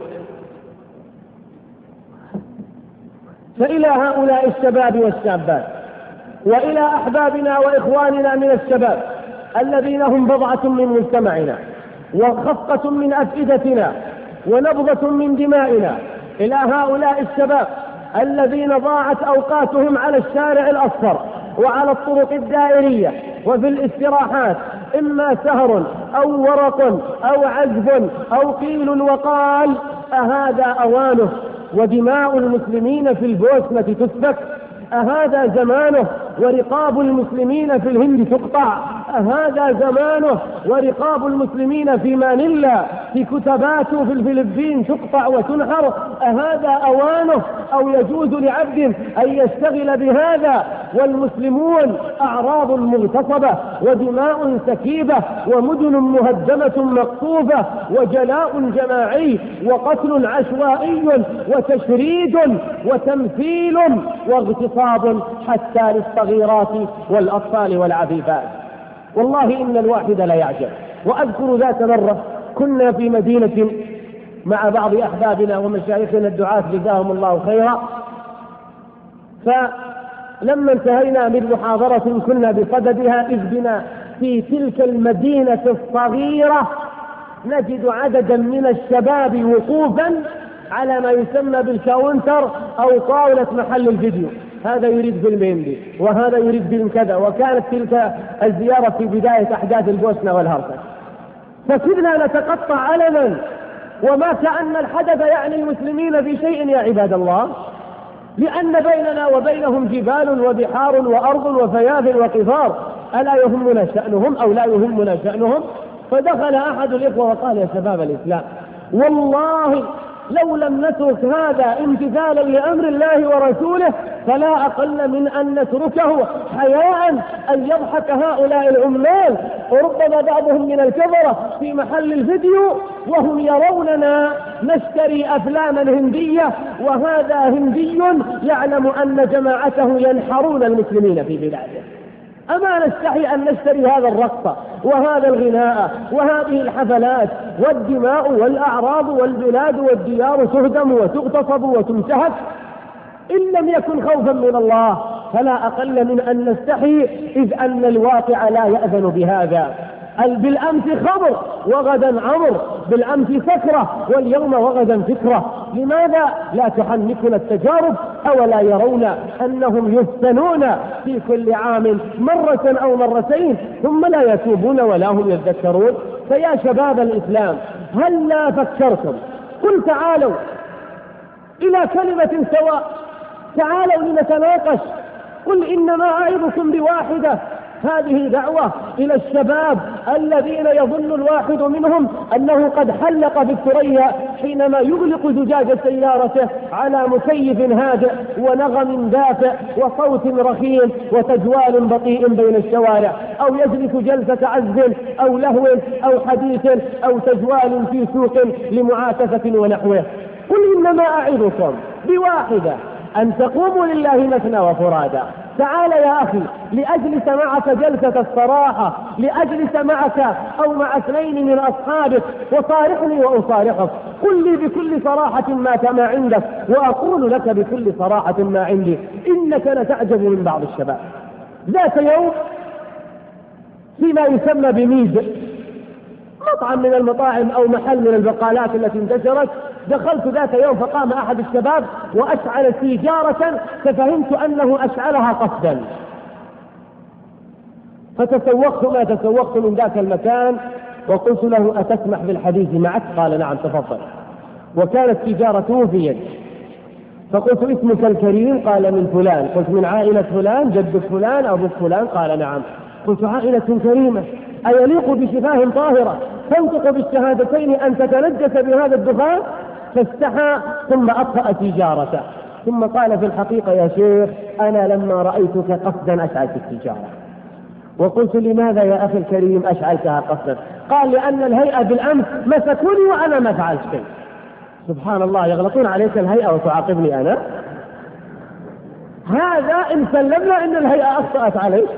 فإلى هؤلاء الشباب والشابات، وإلى أحبابنا وإخواننا من الشباب الذين هم بضعة من مجتمعنا وخفقة من أفئدتنا ونبضة من دمائنا، إلى هؤلاء الشباب الذين ضاعت أوقاتهم على الشارع الأصفر وعلى الطرق الدائرية وفي الاستراحات، إما سهر أو ورق أو عزف أو قيل وقال، أهذا أوانه ودماء المسلمين في البوسنة تسفك؟ أهذا زمانه ورقاب المسلمين في الهند تقطع؟ أهذا زمانه ورقاب المسلمين في مانيلا في كتباته في الفلبين تقطع وتنحر؟ أهذا أوانه أو يجوز لعبد أن يشتغل بهذا والمسلمون أعراض مغتصبة ودماء سكيبة ومدن مهدمة مقصوفة وجلاء جماعي وقتل عشوائي وتشريد وتمثيل واغتصاب حتى للصغيرات والأطفال والعفيفات؟ والله إن الواحد لا يعجب. وأذكر ذات مرة كنا في مدينة مع بعض أحبابنا ومشايخنا الدعاة جزاهم الله خيرا، فلما انتهينا من محاضرة كنا بصددها إذ بنا في تلك المدينة الصغيرة نجد عددا من الشباب وقوفا على ما يسمى بالكاونتر أو طاولة محل الفيديو، هذا يريد فيلم هندي وهذا يريد فيلم كذا. وكانت تلك الزيارة في بداية أحداث البوسنة والهرسك، فكنا نتقطع ألما وما كأن الحدث يعني المسلمين في شيء يا عباد الله، لأن بيننا وبينهم جبال وبحار وأرض وفياض وقفار، ألا يهمنا شأنهم أو لا يهمنا شأنهم؟ فدخل أحد الإخوة وقال: يا شباب الإسلام، والله لو لم نترك هذا امتثالا لأمر الله ورسوله فلا أقل من أن نتركه حياء أن يضحك هؤلاء العمال، وربما بعضهم من الكفرة في محل الفيديو وهم يروننا نشتري أفلاما هندية، وهذا هندي يعلم أن جماعته ينحرون المسلمين في بلاده. أما نستحي أن نشتري هذا الرقص وهذا الغناء وهذه الحفلات، والدماء والأعراض والبلاد والديار تهدم وتغتصب وتنتهك؟ إن لم يكن خوفا من الله فلا أقل من أن نستحي، إذ أن الواقع لا يأذن بهذا. بالأمس خمر وغدا عمر، بالأمس سكرة واليوم وغدا فكرة. لماذا لا تحنكنا التجارب؟ أولا يرون أنهم يفتنون في كل عام مرة أو مرتين ثم لا يتوبون ولا هم يذكرون؟ فيا شباب الإسلام، هل لا فكرتم؟ قل تعالوا إلى كلمة سواء، تعالوا لنتناقش. قل إنما أعظكم بواحدة، هذه دعوة إلى الشباب الذين يظن الواحد منهم أنه قد حلق في الثريا حينما يغلق زجاج سيارته على مكيف هادئ ونغم دافئ وصوت رخيم وتجوال بطيء بين الشوارع، أو يجلس جلسة عزف أو لهو أو حديث أو تجوال في سوق لمعاكسة ونحوه. قل إنما أعظكم بواحدة، أن تقوموا لله مثنى وفرادا. تعال يا أخي لأجلس معك جلسة الصراحة، لأجلس معك أو مع اثنين من أصحابك وصارحني وأصارحك. قل لي بكل صراحة ما عندك وأقول لك بكل صراحة ما عندي. إنك لتعجب من بعض الشباب، ذات يوم فيما يسمى بميز، مطعم من المطاعم أو محل من البقالات التي انتشرت، دخلت ذات يوم فقام أحد الشباب وأشعل سيجارة، ففهمت أنه أشعلها قصدا، فتسوقت ما تسوقت من ذاك المكان وقلت له: أتسمح بالحديث معك؟ قال: نعم تفضل. وكانت سيجارته في يدي، فقلت: اسمك الكريم؟ قال: من فلان. قلت: من عائلة فلان، جدك فلان، أبوك فلان؟ قال: نعم. قلت: عائلة كريمة، أيليق بشفاه طاهرة تنطق بالشهادتين أن تتنجس بهذا الدخان؟ فاستحى ثم أطفأ سيجارته، ثم قال: في الحقيقة يا شيخ أنا لما رأيتك قصدا أشعلت السيجارة. وقلت: لماذا يا أخي الكريم أشعلتها قصدا؟ قال: لأن الهيئة بالأمس مسكوني وأنا ما فعلت شيء. سبحان الله، يغلطون عليك الهيئة وتعاقبني أنا؟ هذا إن سلمنا أن الهيئة أخطأت عليك،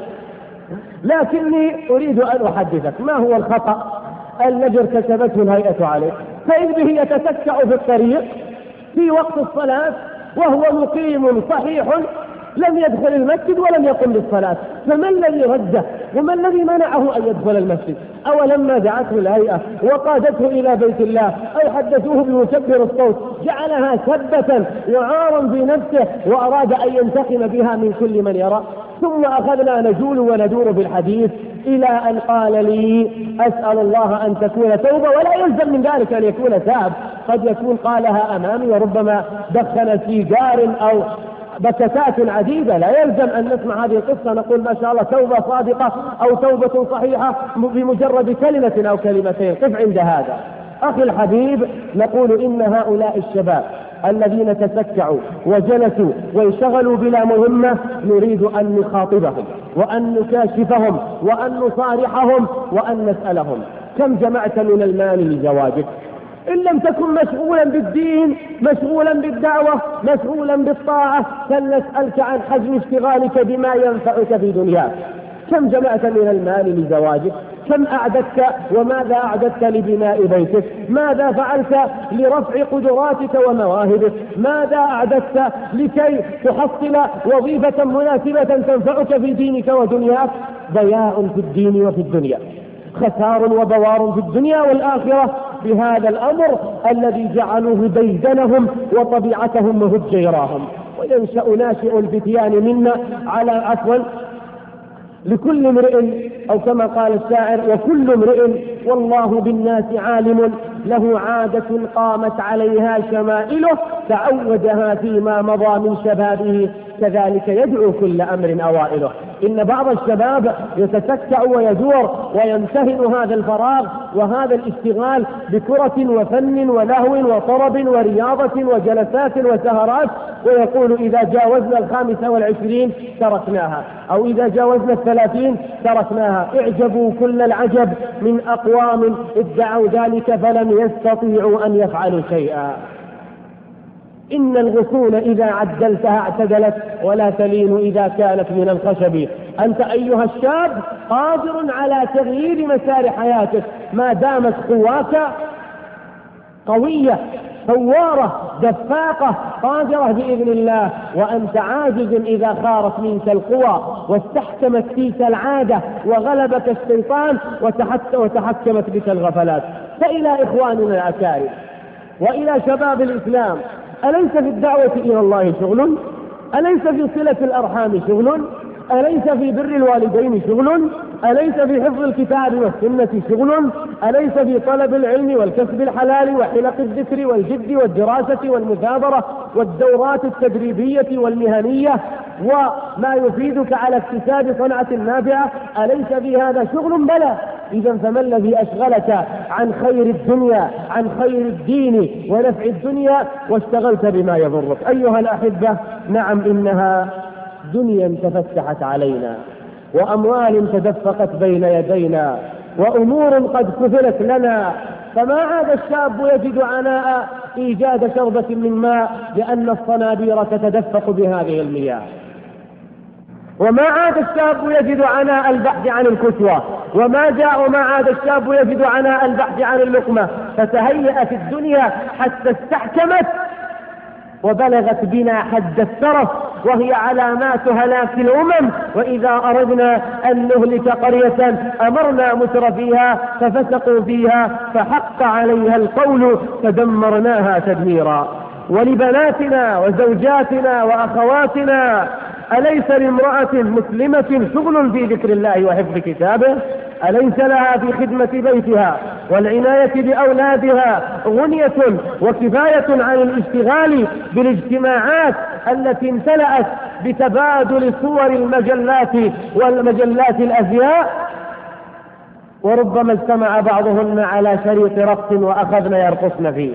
لكني أريد أن أحدثك ما هو الخطأ الذي ارتكبته الهيئة عليك. فإذ به يتسكع في الطريق في وقت الصلاة وهو مقيم صحيح، لم يدخل المسجد ولم يقم للصلاة، فما الذي رده وما الذي منعه أن يدخل المسجد؟ أولما دعته الهيئة وقادته إلى بيت الله أو حدثوه بمكبر الصوت جعلها سبة وعارا بنفسه وأراد أن ينتقم بها من كل من يرى. ثم أخذنا نجول وندور بالحديث إلى أن قال لي: أسأل الله أن تكون توبة، ولا يلزم من ذلك أن يكون تاب، قد يكون قالها أمامي وربما دخن سيجار أو بكتات عديدة، لا يلزم أن نسمع هذه القصة نقول ما شاء الله توبة صادقة أو توبة صحيحة بمجرد كلمة أو كلمتين. قف عند هذا أخي الحبيب، نقول إن هؤلاء الشباب الذين تسكعوا وجلسوا وانشغلوا بلا مهمة نريد أن نخاطبهم وأن نكاشفهم وأن نصارحهم وأن نسألهم: كم جمعت من المال لزواجك؟ إن لم تكن مشغولا بالدين، مشغولا بالدعوة، مشغولا بالطاعة، فلنسألك عن حجم اشتغالك بما ينفعك في دنياك. كم جمعت من المال لزواجك؟ كم أعددت وماذا أعددت لبناء بيتك؟ ماذا فعلت لرفع قدراتك ومواهبك؟ ماذا أعددت لكي تحصل وظيفة مناسبة تنفعك في دينك ودنياك؟ ضياع في الدين وفي الدنيا، خسار وبوار في الدنيا والآخرة بهذا الأمر الذي جعلوه ديدنهم وطبيعتهم وهجيراهم. وينشأ ناشئ الفتيان منا على عفوا لكل امرئ، أو كما قال الشاعر: وكل امرئ والله بالناس عالم، له عادة قامت عليها شمائله، تعودها فيما مضى من شبابه، كذلك يدعو كل أمر أوائله. إن بعض الشباب يتسكع ويدور ويمتهن هذا الفراغ وهذا الاشتغال بكرة وفن ولهو وطرب ورياضة وجلسات وسهرات، ويقول: إذا جاوزنا 25 تركناها، أو إذا جاوزنا 30 تركناها. اعجبوا كل العجب من أقوام ادعوا ذلك فلم يستطيعوا أن يفعلوا شيئا. إن الغصون إذا عدلتها اعتدلت، ولا تلين إذا كانت من الخشب. أنت أيها الشاب قادر على تغيير مسار حياتك ما دامت قواك قوية ثوارة دفاقة قادرة بإذن الله، وأنت عاجز إذا خارت منك القوى واستحكمت فيك العادة وغلبك الشيطان وتحكمت بك الغفلات. فإلى إخواننا الأكارم وإلى شباب الإسلام: أليس في الدعوة إلى الله شغل؟ أليس في صلة الأرحام شغل؟ أليس في بر الوالدين شغل؟ أليس في حفظ الكتاب والسنة شغل؟ أليس في طلب العلم والكسب الحلال وحلق الذكر والجد والدراسة والمثابرة والدورات التدريبية والمهنية وما يفيدك على اكتساب صنعة نافعة؟ أليس في هذا شغل؟ بلى. إذا فما الذي أشغلك عن خير الدنيا، عن خير الدين ونفع الدنيا، واشتغلت بما يضرك؟ أيها الأحبة، نعم إنها دنيا تفتحت علينا، وأموال تدفقت بين يدينا، وأمور قد كفلت لنا، فما عاد الشاب يجد عناء إيجاد شربة من ماء لأن الصنابير تتدفق بهذه المياه، وما عاد الشاب يجد عناء البحث عن الكسوة، وما عاد الشاب يجد عناء البحث عن اللقمة، فتهيأت الدنيا حتى استحكمت وبلغت بنا حد الترف وهي علامات هلاك الأمم. وإذا أردنا أن نهلك قرية أمرنا متر فيها ففسقوا فيها فحق عليها القول فدمرناها تدميرا. ولبناتنا وزوجاتنا وأخواتنا أليس لامرأة مسلمة شغل في ذكر الله وحفظ كتابه؟ أليس لها في خدمة بيتها والعناية بأولادها غنية وكفاية عن الاشتغال بالاجتماعات التي امتلأت بتبادل صور المجلات والمجلات الأزياء؟ وربما اجتمع بعضهن على شريط رقص وأخذن يرقصن فيه.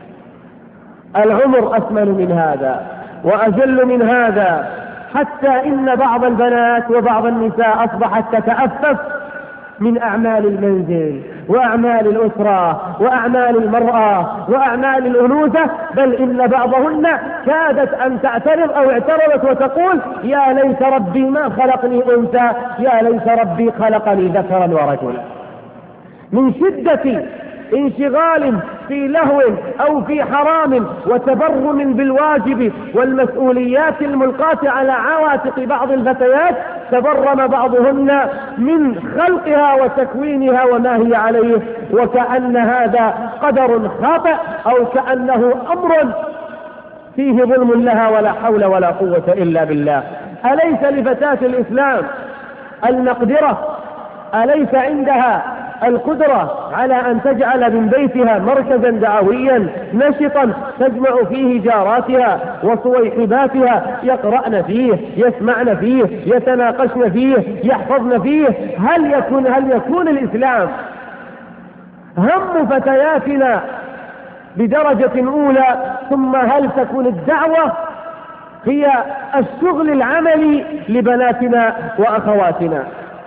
العمر أثمن من هذا وأجل من هذا، حتى إن بعض البنات وبعض النساء أصبحت تتأفف من أعمال المنزل وأعمال الأسرة وأعمال المرأة وأعمال الأنوثة، بل إن بعضهن كادت أن تعترض أو اعترضت وتقول يا ليت ربي ما خلقني أنثى، يا ليت ربي خلقني ذكرا ورجلا، من شدة انشغال في لهو أو في حرام وتبرم بالواجب والمسؤوليات الملقاة على عواتق بعض الفتيات، تبرم بعضهن من خلقها وتكوينها وما هي عليه، وكأن هذا قدر خاطئ أو كأنه أمر فيه ظلم لها ولا حول ولا قوة إلا بالله. أليس لفتاة الإسلام المقدرة، أليس عندها القدرة على أن تجعل من بيتها مركزا دعويا نشطا تجمع فيه جاراتها وصويحباتها يقرأن فيه يسمعن فيه يتناقشن فيه يحفظن فيه؟ هل يكون الإسلام هم فتياتنا بدرجة أولى؟ ثم هل تكون الدعوة هي الشغل العملي لبناتنا وأخواتنا؟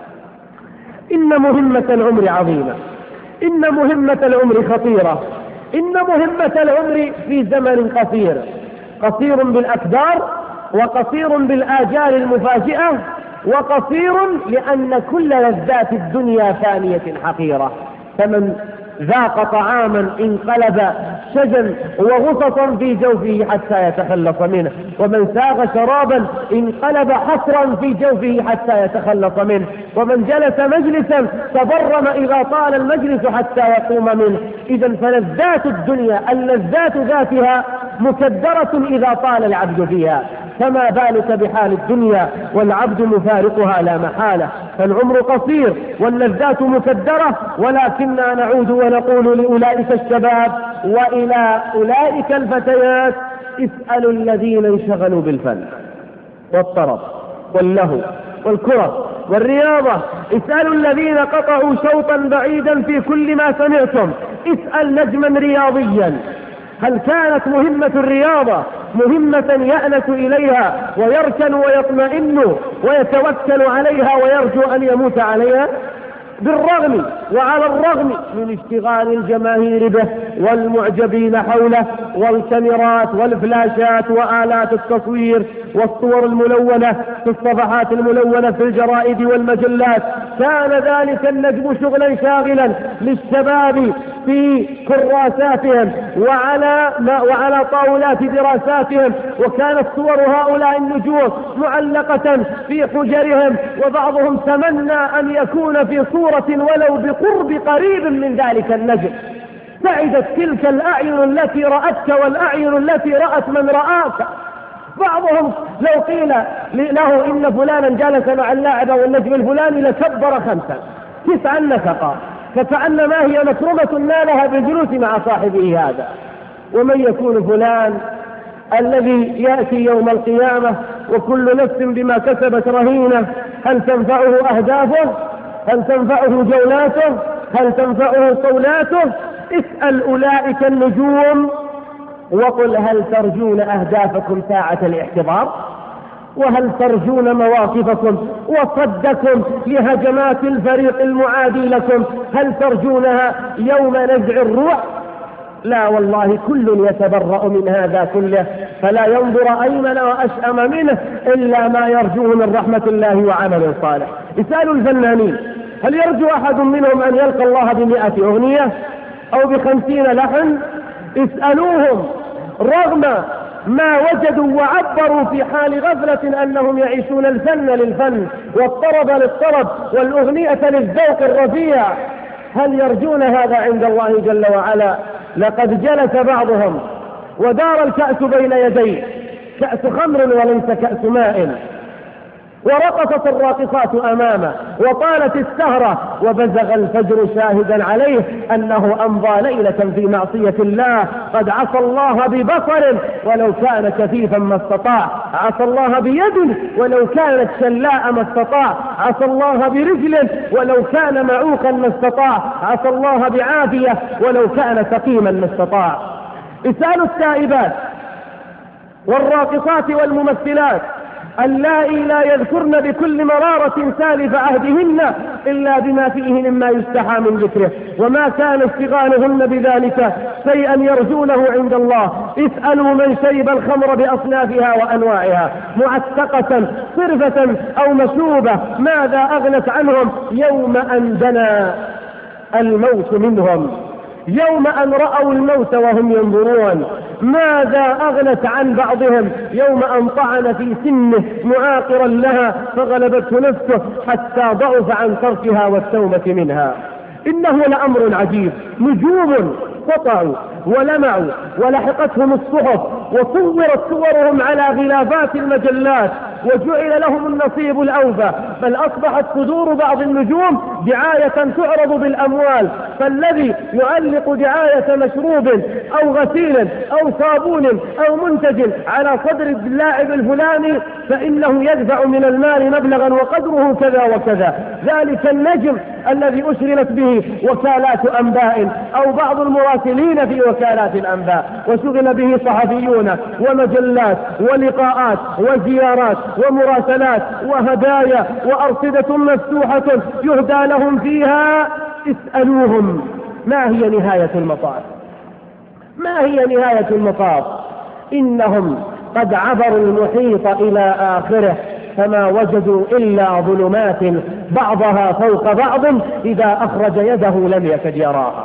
إن مهمة العمر عظيمة، إن مهمة العمر خطيرة، إن مهمة العمر في زمن قصير، قصير بالأقدار وقصير بالآجال المفاجئة، وقصير لأن كل لذات الدنيا فانية حقيرة. فمن ذاق طعاما انقلب شجا وغصصا في جوفه حتى يتخلص منه، ومن ساغ شرابا انقلب حصرا في جوفه حتى يتخلص منه، ومن جلس مجلسا تبرم إذا طال المجلس حتى يقوم منه. إذا فلذات الدنيا اللذات ذاتها مكدرة إذا طال العبد فيها، فما بالك بحال الدنيا والعبد مفارقها لا محالة. فالعمر قصير واللذات مكدرة، ولكننا نعود ونقول لأولئك الشباب وإلى أولئك الفتيات: اسألوا الذين انشغلوا بالفن والطرب واللهو والكرة والرياضة، اسألوا الذين قطعوا شوطا بعيدا في كل ما سمعتم. اسأل نجما رياضيا هل كانت مهمة الرياضة مهمة يأنس إليها ويركن ويطمئن ويتوكل عليها ويرجو أن يموت عليها؟ بالرغم وعلى الرغم من اشتغال الجماهير به والمعجبين حوله والكاميرات والفلاشات وآلات التصوير والصور الملونة في الصفحات الملونة في الجرائد والمجلات، كان ذلك النجم شغلا شاغلا للشباب في كراساتهم وعلى طاولات دراساتهم، وكانت صور هؤلاء النجوم معلقة في حجرهم، وبعضهم تمنى أن يكون في صورة ولو بقرب قريب من ذلك النجم. سعدت تلك الأعين التي رأتك والأعين التي رأت من رآك. بعضهم لو قيل له إن فلانا جلس مع اللاعب والنجم الفلاني لكبر 5 9 نفقا، فكأنما هي مكرمة نالها بالجلوس مع صاحبه هذا. ومن يكون فلان الذي يأتي يوم القيامة وكل نفس بما كسبت رهينة؟ هل تنفعه أهدافه؟ هل تنفعه جولاته؟ هل تنفعه صولاته؟ اسأل أولئك النجوم وقل: هل ترجون أهدافكم ساعة الاحتضار؟ وهل ترجون مواقفكم وصدكم لهجمات الفريق المعادي لكم؟ هل ترجونها يوم نزع الروح؟ لا والله، كل يتبرأ من هذا كله، فلا ينظر أيمن وأشأم منه إلا ما يرجوه من رحمة الله وعمل صالح. اسألوا الفنانين: هل يرجو أحد منهم أن يلقى الله ب100 أغنية أو ب50 لحن؟ اسألوهم رغم ما وجدوا وعبروا في حال غفلة أنهم يعيشون الفن للفن والطرب للطرب والأغنية للذوق الرفيع. هل يرجون هذا عند الله جل وعلا؟ لقد جلس بعضهم ودار الكأس بين يديه، كأس خمر وليس كأس ماء، ورقصت الراقصات أمامه وطالت السهرة وبزغ الفجر شاهدا عليه أنه أمضى ليلة في معصية الله. قد عصى الله ببصر ولو كان كثيفا ما استطاع، عصى الله بيد ولو كانت شلاء ما استطاع، عصى الله برجل ولو كان معوقا ما استطاع، عصى الله بعافية ولو كان سقيما ما استطاع. اسألوا التائبات والراقصات والممثلات اللائي لا يذكرن بكل مرارة سالف عهدهن إلا بما فيه مما يستحى من ذكره، وما كان اشتغالهن بذلك شيئا يرجونه عند الله. اسألوا من شرب الخمر بأصنافها وأنواعها معتقة صرفة أو مشوبة ماذا أغنت عنهم يوم أن دنا الموت منهم، يوم أن رأوا الموت وهم ينظرون. ماذا أغنت عن بعضهم يوم أن طعن في سنه معاقرا لها فغلبته نفسه حتى ضعف عن تركها والتوبة منها. إنه لأمر عجيب، نجوم قطعوا ولمعوا ولحقتهم الصحف وصورت صورهم على غلافات المجلات وجعل لهم النصيب الأوفى، بل أصبحت صدور بعض النجوم دعاية تعرض بالأموال، فالذي يعلق دعاية مشروب أو غسيل أو صابون أو منتج على صدر اللاعب الفلاني فإنه يدفع من المال مبلغا وقدره كذا وكذا. ذلك النجم الذي أشغلت به وكالات أنباء أو بعض المراسلين في وكالات الأنباء وشغل به صحفيون ومجلات ولقاءات وزيارات ومراسلات وهدايا وأرصدة مفتوحة يهدى لهم فيها. اسألوهم ما هي نهاية المطاف؟ ما هي نهاية المطاف؟ إنهم قد عبروا المحيط إلى آخره فما وجدوا إلا ظلمات بعضها فوق بعض إذا أخرج يده لم يكد يراها.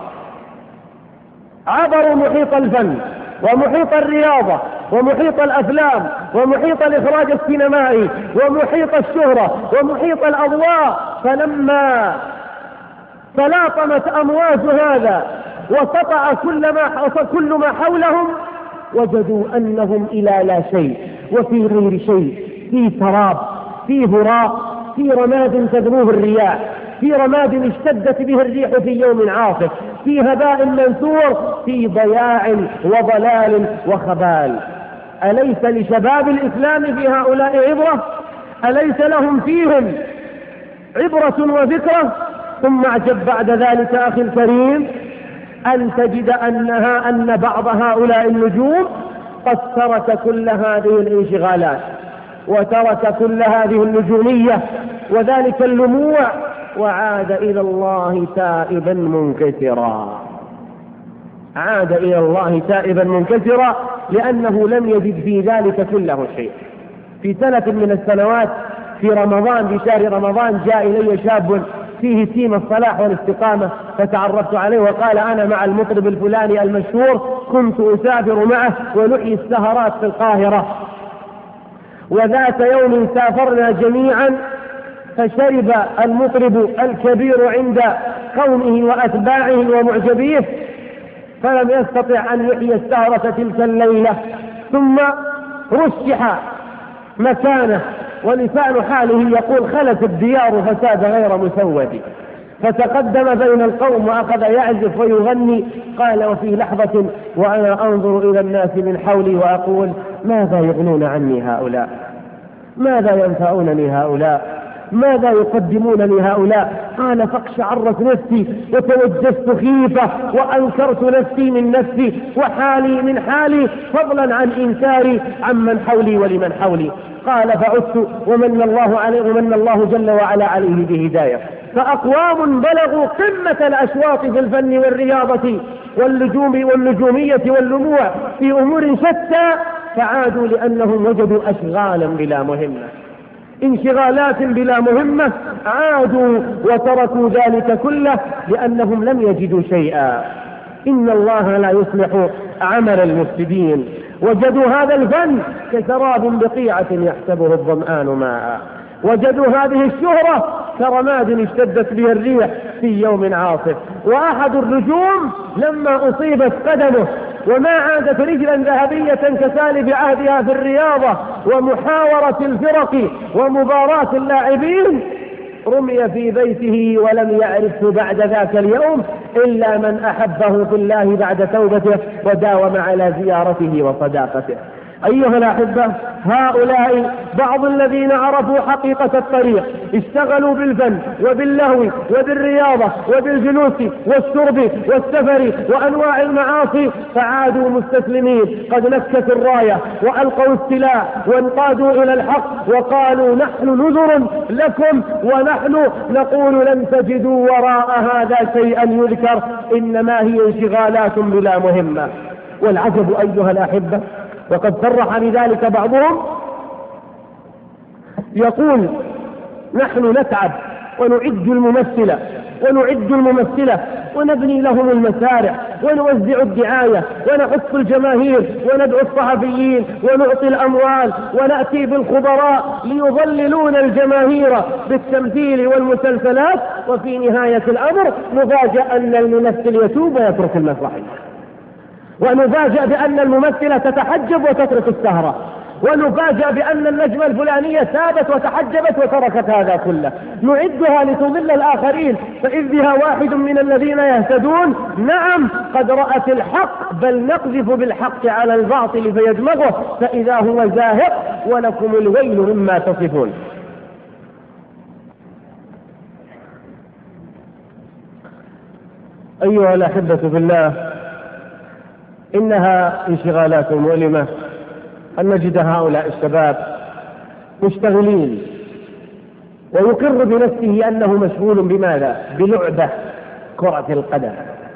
عبروا محيط الفن ومحيط الرياضة ومحيط الأفلام ومحيط الإخراج السينمائي ومحيط الشهرة ومحيط الأضواء، فلما تلاطمت أمواج هذا وسطع كل ما حولهم وجدوا أنهم إلى لا شيء وفي غير شيء، في سراب، في هراء، في رماد تدنوه الرياح، في رماد اشتدت به الريح في يوم عاصف، في هباء منثور، في ضياع وضلال وخبال. أليس لشباب الإسلام في هؤلاء عبرة؟ أليس لهم فيهم عبرة وذكرى؟ ثم اعجب بعد ذلك أخي الكريم أن تجد أن بعض هؤلاء النجوم قد ترك كل هذه الانشغالات وترك كل هذه النجومية وذلك اللموع وعاد إلى الله تائبا منكسرا. عاد إلى الله تائبا منكسرا لأنه لم يجد في ذلك كله شيء. في سنة من السنوات في رمضان، في شهر رمضان، جاء إلي شاب فيه سيم الصلاح والاستقامة فتعرفت عليه وقال أنا مع المطرب الفلاني المشهور كنت أسافر معه ونحيي السهرات في القاهرة، وذات يوم سافرنا جميعا فشرب المطرب الكبير عند قومه وأتباعه ومعجبيه فلم يستطع أن يحيي السهرة تلك الليلة، ثم رشح مكانه ولسان حاله يقول خلت الديار فساد غير مسود، فتقدم بين القوم وأخذ يعزف ويغني. قال وفي لحظة وأنا أنظر إلى الناس من حولي وأقول ماذا يغنون عني هؤلاء؟ ماذا ينفعونني هؤلاء؟ ماذا يقدمون لي هؤلاء؟ قال فاقشعرت نفسي وتوجست خيفة وأنكرت نفسي من نفسي وحالي من حالي فضلا عن إنكاري عمن حولي ولمن حولي. قال فعدت ومن الله عليه ومن الله جل وعلا عليه بهداية، فأقوام بلغوا قمة الأشواط في الفن والرياضة والنجومية واللموع في أمور شتى فعادوا لأنهم وجدوا أشغالا بلا مهمة، انشغالات بلا مهمة، عادوا وتركوا ذلك كله لأنهم لم يجدوا شيئا. إن الله لا يصلح عمل المفسدين. وجدوا هذا الفن كسراب بقيعة يحسبه الظمآن ماء، وجدوا هذه الشهرة كرماد اشتدت به الريح في يوم عاصف. وأحد النجوم لما أصيبت قدمه وما عادت رجلا ذهبية كسالب عهدها في الرياضة ومحاورة الفرق ومباراة اللاعبين، رمي في بيته ولم يعرفه بعد ذاك اليوم إلا من أحبه في الله بعد توبته وداوم على زيارته وصداقته. أيها الأحبة، هؤلاء بعض الذين عرفوا حقيقة الطريق، اشتغلوا بالفن وباللهو وبالرياضة وبالجلوس والشرب والسفر وأنواع المعاصي، فعادوا مستسلمين قد نكسوا الراية وألقوا السلاح وانقادوا إلى الحق وقالوا نحن نذر لكم ونحن نقول لن تجدوا وراء هذا شيئا يذكر، إنما هي انشغالات بلا مهمة. والعجب أيها الأحبة، وقد صرح بذلك بعضهم يقول نحن نتعب ونعد الممثلة ونبني لهم المسارح ونوزع الدعاية ونحث الجماهير وندعو الصحفيين ونعطي الأموال ونأتي بالخبراء ليضللون الجماهير بالتمثيل والمسلسلات، وفي نهاية الأمر نفاجأ أن الممثل يتوب ويترك المسرحية، ونفاجأ بأن الممثلة تتحجب وتترك السهرة، ونفاجأ بأن النجمة الفلانية تابت وتحجبت وتركت هذا كله. نعدها لتضل الآخرين، فإذ بها واحد من الذين يهتدون نعم قد رأت الحق، بل نقذف بالحق على الباطل فيدمغه فإذا هو زاهق ولكم الويل مما تصفون. أيها الأحبة في الله، إنها انشغالات مؤلمة أن نجد هؤلاء الشباب مشتغلين، ويقر بنفسه أنه مشغول بماذا؟ بلعبة كرة القدم،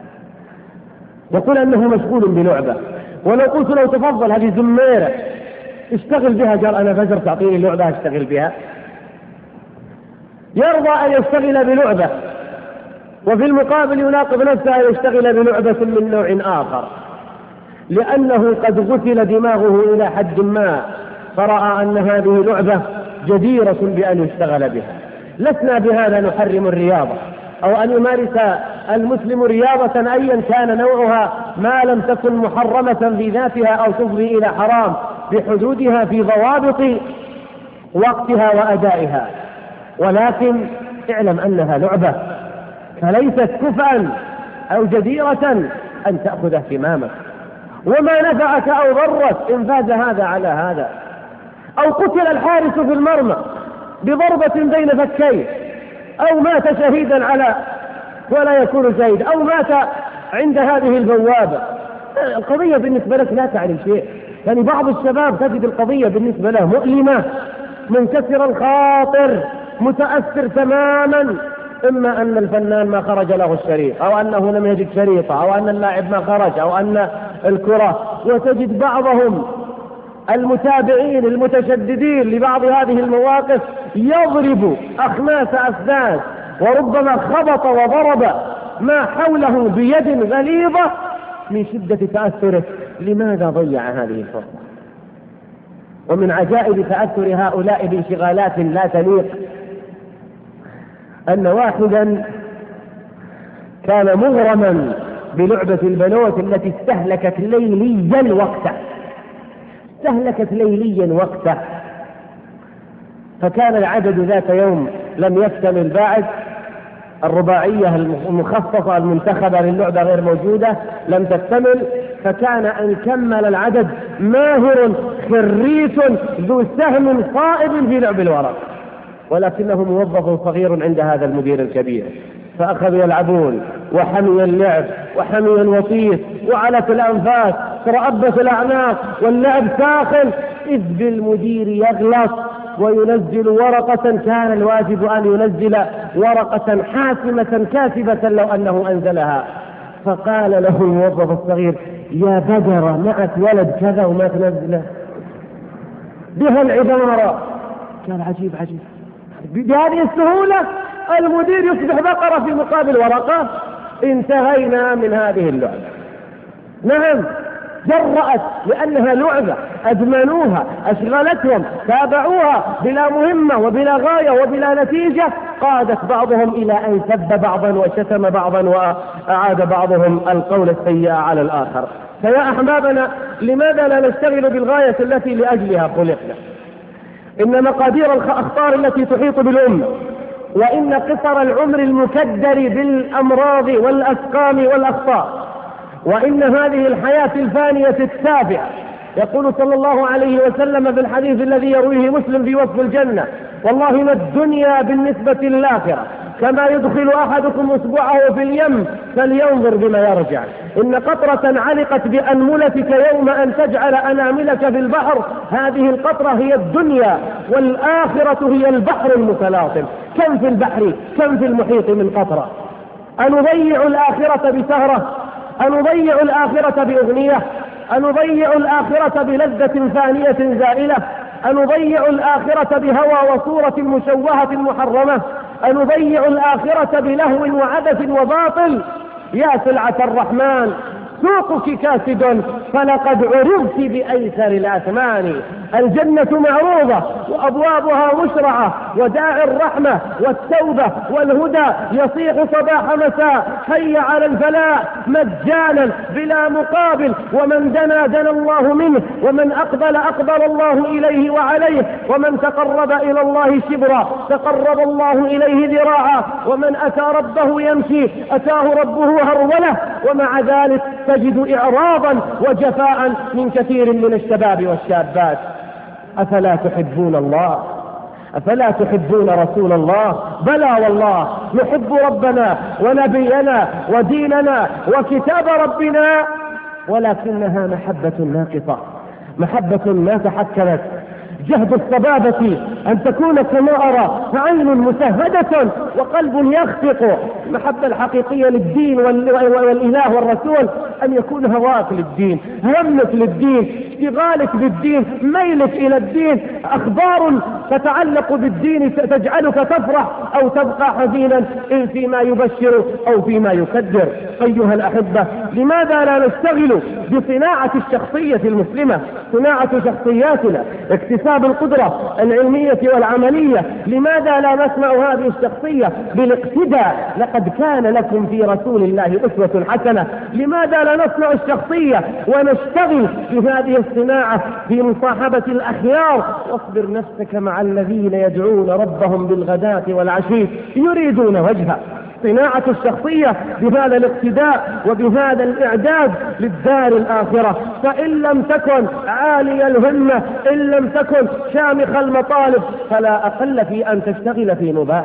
يقول أنه مشغول بلعبة. ولو قلت له تفضل هذه زميرة اشتغل بها، قال أنا فجر تعطيني لعبة اشتغل بها. يرضى أن يشتغل بلعبة وفي المقابل يناقض نفسه أن يشتغل بلعبة من نوع آخر، لأنه قد غسل دماغه إلى حد ما فرأى أن هذه لعبة جديرة بأن يشتغل بها. لسنا بهذا نحرم الرياضة أو أن يمارس المسلم رياضة أيا كان نوعها ما لم تكن محرمة في ذاتها أو تفضي إلى حرام، بحدودها في ضوابط وقتها وأدائها، ولكن اعلم أنها لعبة فليست كفءا أو جديرة أن تأخذ اهتمامك. وما نفعك أو ضرك إن فاز هذا على هذا، أو قتل الحارس في المرمى بضربة بين فكيه، أو مات شهيدا على ولا يكون شهيد، أو مات عند هذه البوابة، القضية بالنسبة لك لا تعني شيء. يعني بعض الشباب تجد القضية بالنسبة له مؤلمة، منكسر الخاطر، متأثر تماما، إما أن الفنان ما خرج له الشريط، أو أنه لم يجد شريطة، أو أن اللاعب ما خرج، أو أن الكرة. وتجد بعضهم المتابعين المتشددين لبعض هذه المواقف يضرب أخماس أسداس، وربما خبط وضرب ما حوله بيد غليظة من شدة تأثره. لماذا ضيع هذه الفرصة؟ ومن عجائب تأثر هؤلاء بانشغالات لا تليق أن واحدا كان مغرما بلعبة البنوت التي استهلكت ليليا وقته، فكان العدد ذات يوم لم يكتمل بعد، الرباعية المخصصة المنتخبة للعبة غير موجودة لم تكتمل، فكان أن كمل العدد ماهر خريت ذو سهم صائب في لعب الورق، ولكنه موظف صغير عند هذا المدير الكبير، فأخذوا يلعبون وحمي اللعب وحمي الوطيس وعلت الأنفاس ترأبت الأعناق واللعب ساخن، إذ بالمدير يغلط وينزل ورقة كان الواجب أن ينزل ورقة حاسمة كاذبة لو أنه أنزلها. فقال له الموظف الصغير: يا بدر معك ولد كذا وما تنزله بها العبارة. كان عجيب بهذه السهولة المدير يصبح بقرة في مقابل ورقة. انتهينا من هذه اللعبة. نعم، جرأت لأنها لعبة، أدمنوها، أشغلتهم، تابعوها بلا مهمة وبلا غاية وبلا نتيجة، قادت بعضهم إلى أن سب بعضا وشتم بعضا وأعاد بعضهم القول السيء على الآخر. فيا أحبابنا، لماذا لا نشتغل بالغاية التي لأجلها خلقنا؟ إن مقادير الأخطار التي تحيط بالأمة، وإن قصر العمر المكدر بالأمراض والأسقام والأخطار، وإن هذه الحياة الفانية التافهة. يقول صلى الله عليه وسلم في الحديث الذي يرويه مسلم في وصف الجنة: والله ما الدنيا بالنسبة للآخرة كما يدخل أحدكم أصبعه في اليم فلينظر بما يرجع. إن قطرة علقت بأنملتك يوم أن تجعل أناملك في البحر، هذه القطرة هي الدنيا، والآخرة هي البحر المتلاطم. كم في البحر، كم في المحيط من قطرة. أنضيع الآخرة بسهرة؟ أنضيع الآخرة بأغنية؟ أنضيع الآخرة بلذة فانية زائلة؟ أنضيع الآخرة بهوى وصورة مشوهة محرمة؟ أنضيع الآخرة بلهو وعبث وباطل؟ يا سلعة الرحمن، سوقك كاسد فلقد عرضت بأيسر الأثمان. الجنة معروضة وأبوابها مشرعة، وداعي الرحمة والتوبة والهدى يصيح صباح مساء: هيا على الفلاح، مجانا بلا مقابل. ومن دنا دنا الله منه، ومن أقبل أقبل الله إليه وعليه، ومن تقرب إلى الله شبرا تقرب الله إليه ذراعا، ومن أتى ربه يمشي أتاه ربه هرولة. ومع ذلك تجد إعراضا وجفاء من كثير من الشباب والشابات. أفلا تحبون الله؟ أفلا تحبون رسول الله؟ بلى والله، نحب ربنا ونبينا وديننا وكتاب ربنا، ولكنها محبة ناقصة، محبة ما تحكمت. جهد الصبابة أن تكون كما أرى عين مسهدة وقلب يخفق. المحبة الحقيقية للدين والإله والرسول أن يكون هواك للدين، همك للدين، اشتغالك بالدين، ميلك إلى الدين، أخبار تتعلق بالدين تجعلك تفرح أو تبقى حزينا إن فيما يبشر أو فيما يكدر. أيها الأحبة، لماذا لا نشتغل بصناعة الشخصية المسلمة، صناعة شخصياتنا، اكتساب القدرة العلمية والعملية؟ لماذا لا نسمع هذه الشخصية بالاقتداء؟ لقد كان لكم في رسول الله أسوة حسنة. لماذا لا نصنع الشخصية ونشتغل بهذه الصناعة في مصاحبة الأخيار؟ واصبر نفسك مع الذين يدعون ربهم بالغداة والعشي يريدون وجهه. صناعة الشخصية بهذا الاقتداء وبهذا الإعداد للدار الآخرة. فإن لم تكن عالي الهمة، إن لم تكن شامخ المطالب، فلا أقل في أن تشتغل في مباح،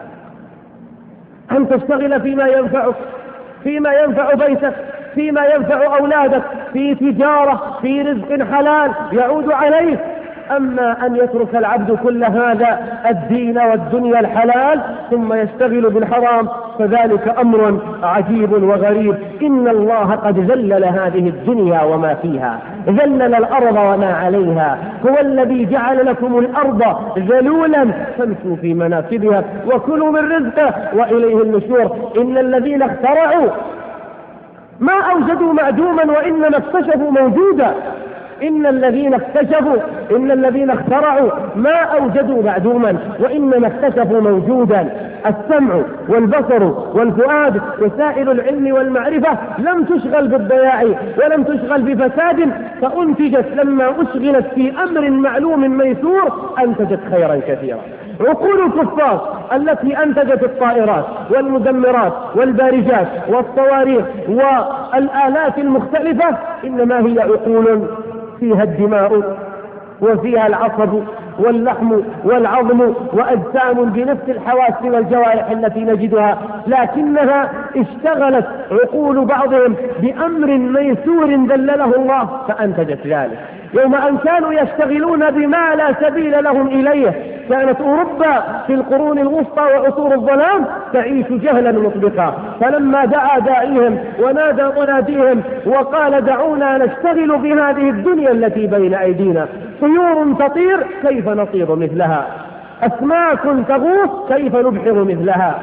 أن تشتغل فيما ينفعك، فيما ينفع بيتك، فيما ينفع أولادك، في تجارة، في رزق حلال يعود عليك. أما أن يترك العبد كل هذا الدين والدنيا الحلال ثم يشتغل بالحرام، فذلك أمر عجيب وغريب. إن الله قد ذلل هذه الدنيا وما فيها، ذلل الأرض وما عليها. هو الذي جعل لكم الأرض ذلولا فامشوا في مناكبها وكلوا من رزقه وإليه النشور. إن الذين اخترعوا ما أوجدوا معدوما وإنما اكتشفوا موجودا. إن الذين اخترعوا ما أوجدوا معدوما وإنما اكتشفوا موجودا. السمع والبصر والفؤاد وسائل العلم والمعرفة لم تشغل بالضياع ولم تشغل بفساد، فأنتجت لما أشغلت في أمر معلوم ميسور أنتجت خيرا كثيرا. عقول الكفار التي أنتجت الطائرات والمدمرات والبارجات والصواريخ والآلات المختلفة إنما هي عقول فيها الدماء وفيها العصب واللحم والعظم وأجسام بنفس الحواس والجوارح التي نجدها، لكنها اشتغلت عقول بعضهم بأمر ميسور دلله الله فأنتجت ذلك. يوم أن كانوا يشتغلون بما لا سبيل لهم إليه، كانت أوروبا في القرون الوسطى وعصور الظلام تعيش جهلا مطبقا. فلما دعا داعيهم ونادى مناديهم وقال دعونا نشتغل بهذه الدنيا التي بين أيدينا، طيور تطير كيف نطير مثلها، أسماك تغوص كيف نبحر مثلها،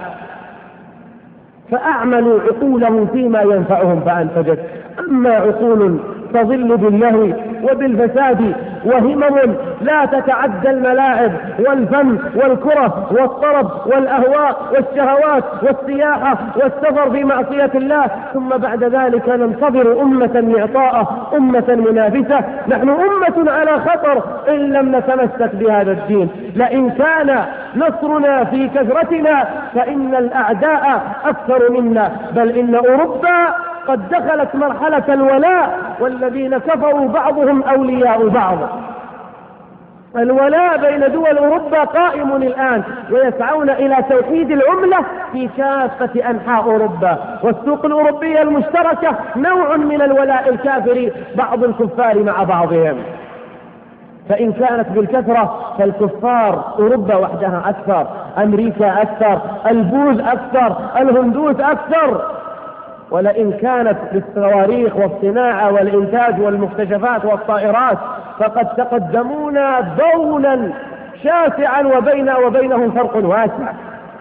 فأعملوا عقولهم فيما ينفعهم فأنتجت. أما عقول تضل باللهو وبالفساد، وهمم لا تتعدى الملاعب والفن والكرة والطرب والأهواء والشهوات والسياحة والسفر في معصية الله، ثم بعد ذلك ننتظر أمة معطاءة، أمة منافسة. نحن أمة على خطر إن لم نتمسك بهذا الدين. لئن كان نصرنا في كثرتنا فإن الأعداء أكثر منا، بل إن أوروبا قد دخلت مرحلة الولاء، والذين كفروا بعضهم أولياء بعض. الولاء بين دول أوروبا قائم الآن، ويسعون إلى توحيد العملة في كافة أنحاء أوروبا، والسوق الأوروبية المشتركة نوع من الولاء الكافر، بعض الكفار مع بعضهم. فإن كانت بالكثرة فالكفار أوروبا وحدها أكثر، أمريكا أكثر، البوذ أكثر، الهندوس أكثر. ولئن كانت بالصواريخ والصناعة والإنتاج والمكتشفات والطائرات فقد تقدمونا دولا شاسعا وبيننا وبينهم فرق واسع.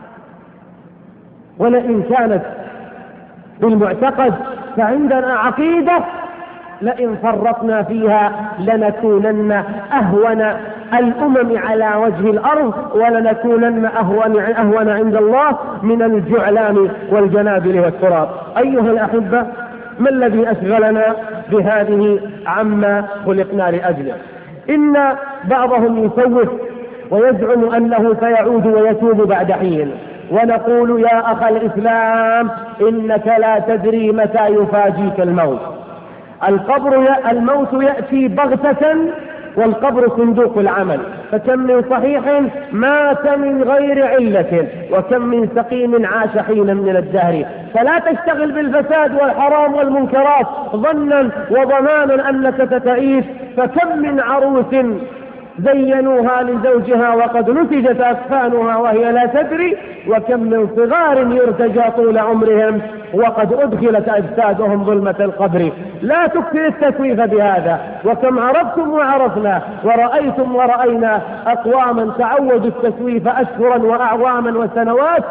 ولئن كانت بالمعتقد فعندنا عقيدة لئن فرطنا فيها لنكونن أهون الأمم على وجه الأرض، ولنكونن أهون عند الله من الجعلان والجنابل والتراب. أيها الأحبة، ما الذي أشغلنا بهذه عما خلقنا لأجله؟ إن بعضهم يسوف ويزعم أنه سيعود ويتوب بعد حين، ونقول يا أخ الإسلام إنك لا تدري متى يفاجيك الموت. الموت يأتي بغتة، والقبر صندوق العمل. فكم من صحيح مات من غير علة، وكم من سقيم عاش حينا من الدهر. فلا تشتغل بالفساد والحرام والمنكرات ظنا وضمانا أنك ستعيش. فكم من عروس زينوها لزوجها وقد نسجت أكفانها وهي لا تدري، وكم من صغار يرتجى طول عمرهم وقد أدخلت أجسادهم ظلمة القبر. لا تكثر التسويف بهذا. وكم عرفتم وعرفنا ورأيتم ورأينا أقواما تعودوا التسويف أشهرا وأعواما وسنوات،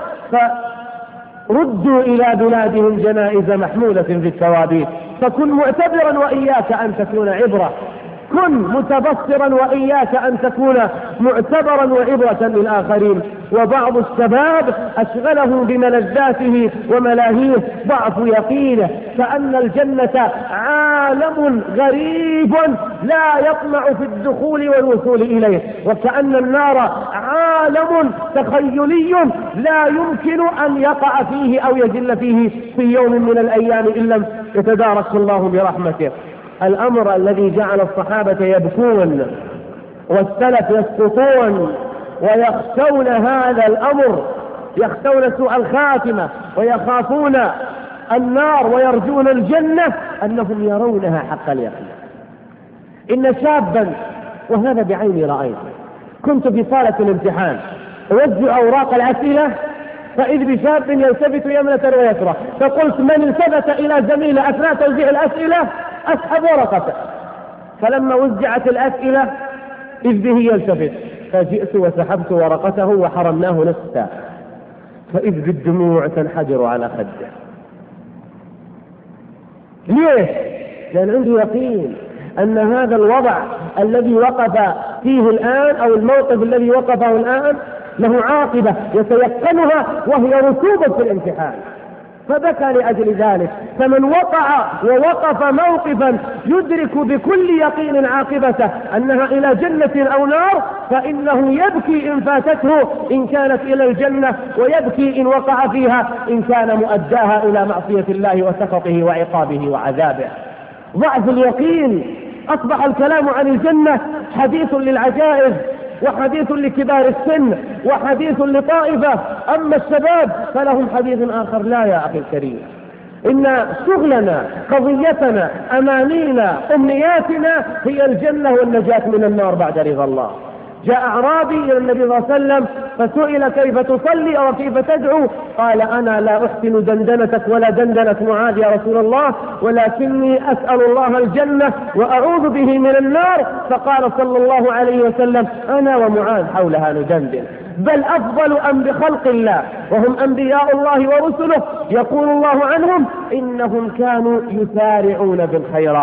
فردوا إلى بلادهم جنائز محمولة في التوابيت. فكن معتبرا وإياك أن تكون عبرة، كن متبصرا وإياك أن تكون معتبرا وعبرة للآخرين. وبعض الشباب أشغله بملذاته وملاهيه ضعف يقينه، كأن الجنة عالم غريب لا يطمع في الدخول والوصول إليه، وكأن النار عالم تخيلي لا يمكن أن يقع فيه أو يجل فيه في يوم من الأيام إن لم يتدارك الله برحمته. الأمر الذي جعل الصحابة يبكون والسلف يسقطون ويخشون هذا الأمر، يخشون سوء الخاتمة ويخافون النار ويرجون الجنة، أنهم يرونها حق اليقين. إن شابا، وهذا بعيني رأيت، كنت في صالة الامتحان أوزع أوراق الأسئلة، فإذ بشاب يلتفت يمنة ويسرى، فقلت من التفت إلى زميله أثناء توزيع الأسئلة أسحب ورقته. فلما وزعت الأسئلة إذ به يلتفت، فجئت وسحبت ورقته وحرمناه نصف ساعة، فإذ بالدموع تنحدر على خده. ليش؟ لأن عنده يقين أن هذا الوضع الذي وقف فيه الآن أو الموقف الذي وقفه الآن له عاقبة يتيقنها وهي رسوبة في الامتحان، فبكى لأجل ذلك. فمن وقع ووقف موقفا يدرك بكل يقين عاقبته أنها إلى جنة أو نار، فإنه يبكي إن فاتته إن كانت إلى الجنة، ويبكي إن وقع فيها إن كان مؤداها إلى معصية الله وسخطه وعقابه وعذابه. ضعف اليقين. أصبح الكلام عن الجنة حديث للعجائز، وحديث لكبار السن، وحديث لطائفة. أما الشباب فلهم حديث آخر. لا يا أخي الكريم، إن شغلنا، قضيتنا، أمانينا، أمنياتنا هي الجنة والنجاة من النار بعد رضا الله. جاء أعرابي إلى النبي صلى الله عليه وسلم فسئل كيف تصلي أو كيف تدعو، قال أنا لا أحسن دندنتك ولا دندنة معاذ يا رسول الله، ولكني أسأل الله الجنة وأعوذ به من النار. فقال صلى الله عليه وسلم أنا ومعاذ حولها ندندن، بل أفضل بخلق الله وهم أنبياء الله ورسله، يقول الله عنهم إنهم كانوا يسارعون بالخيرات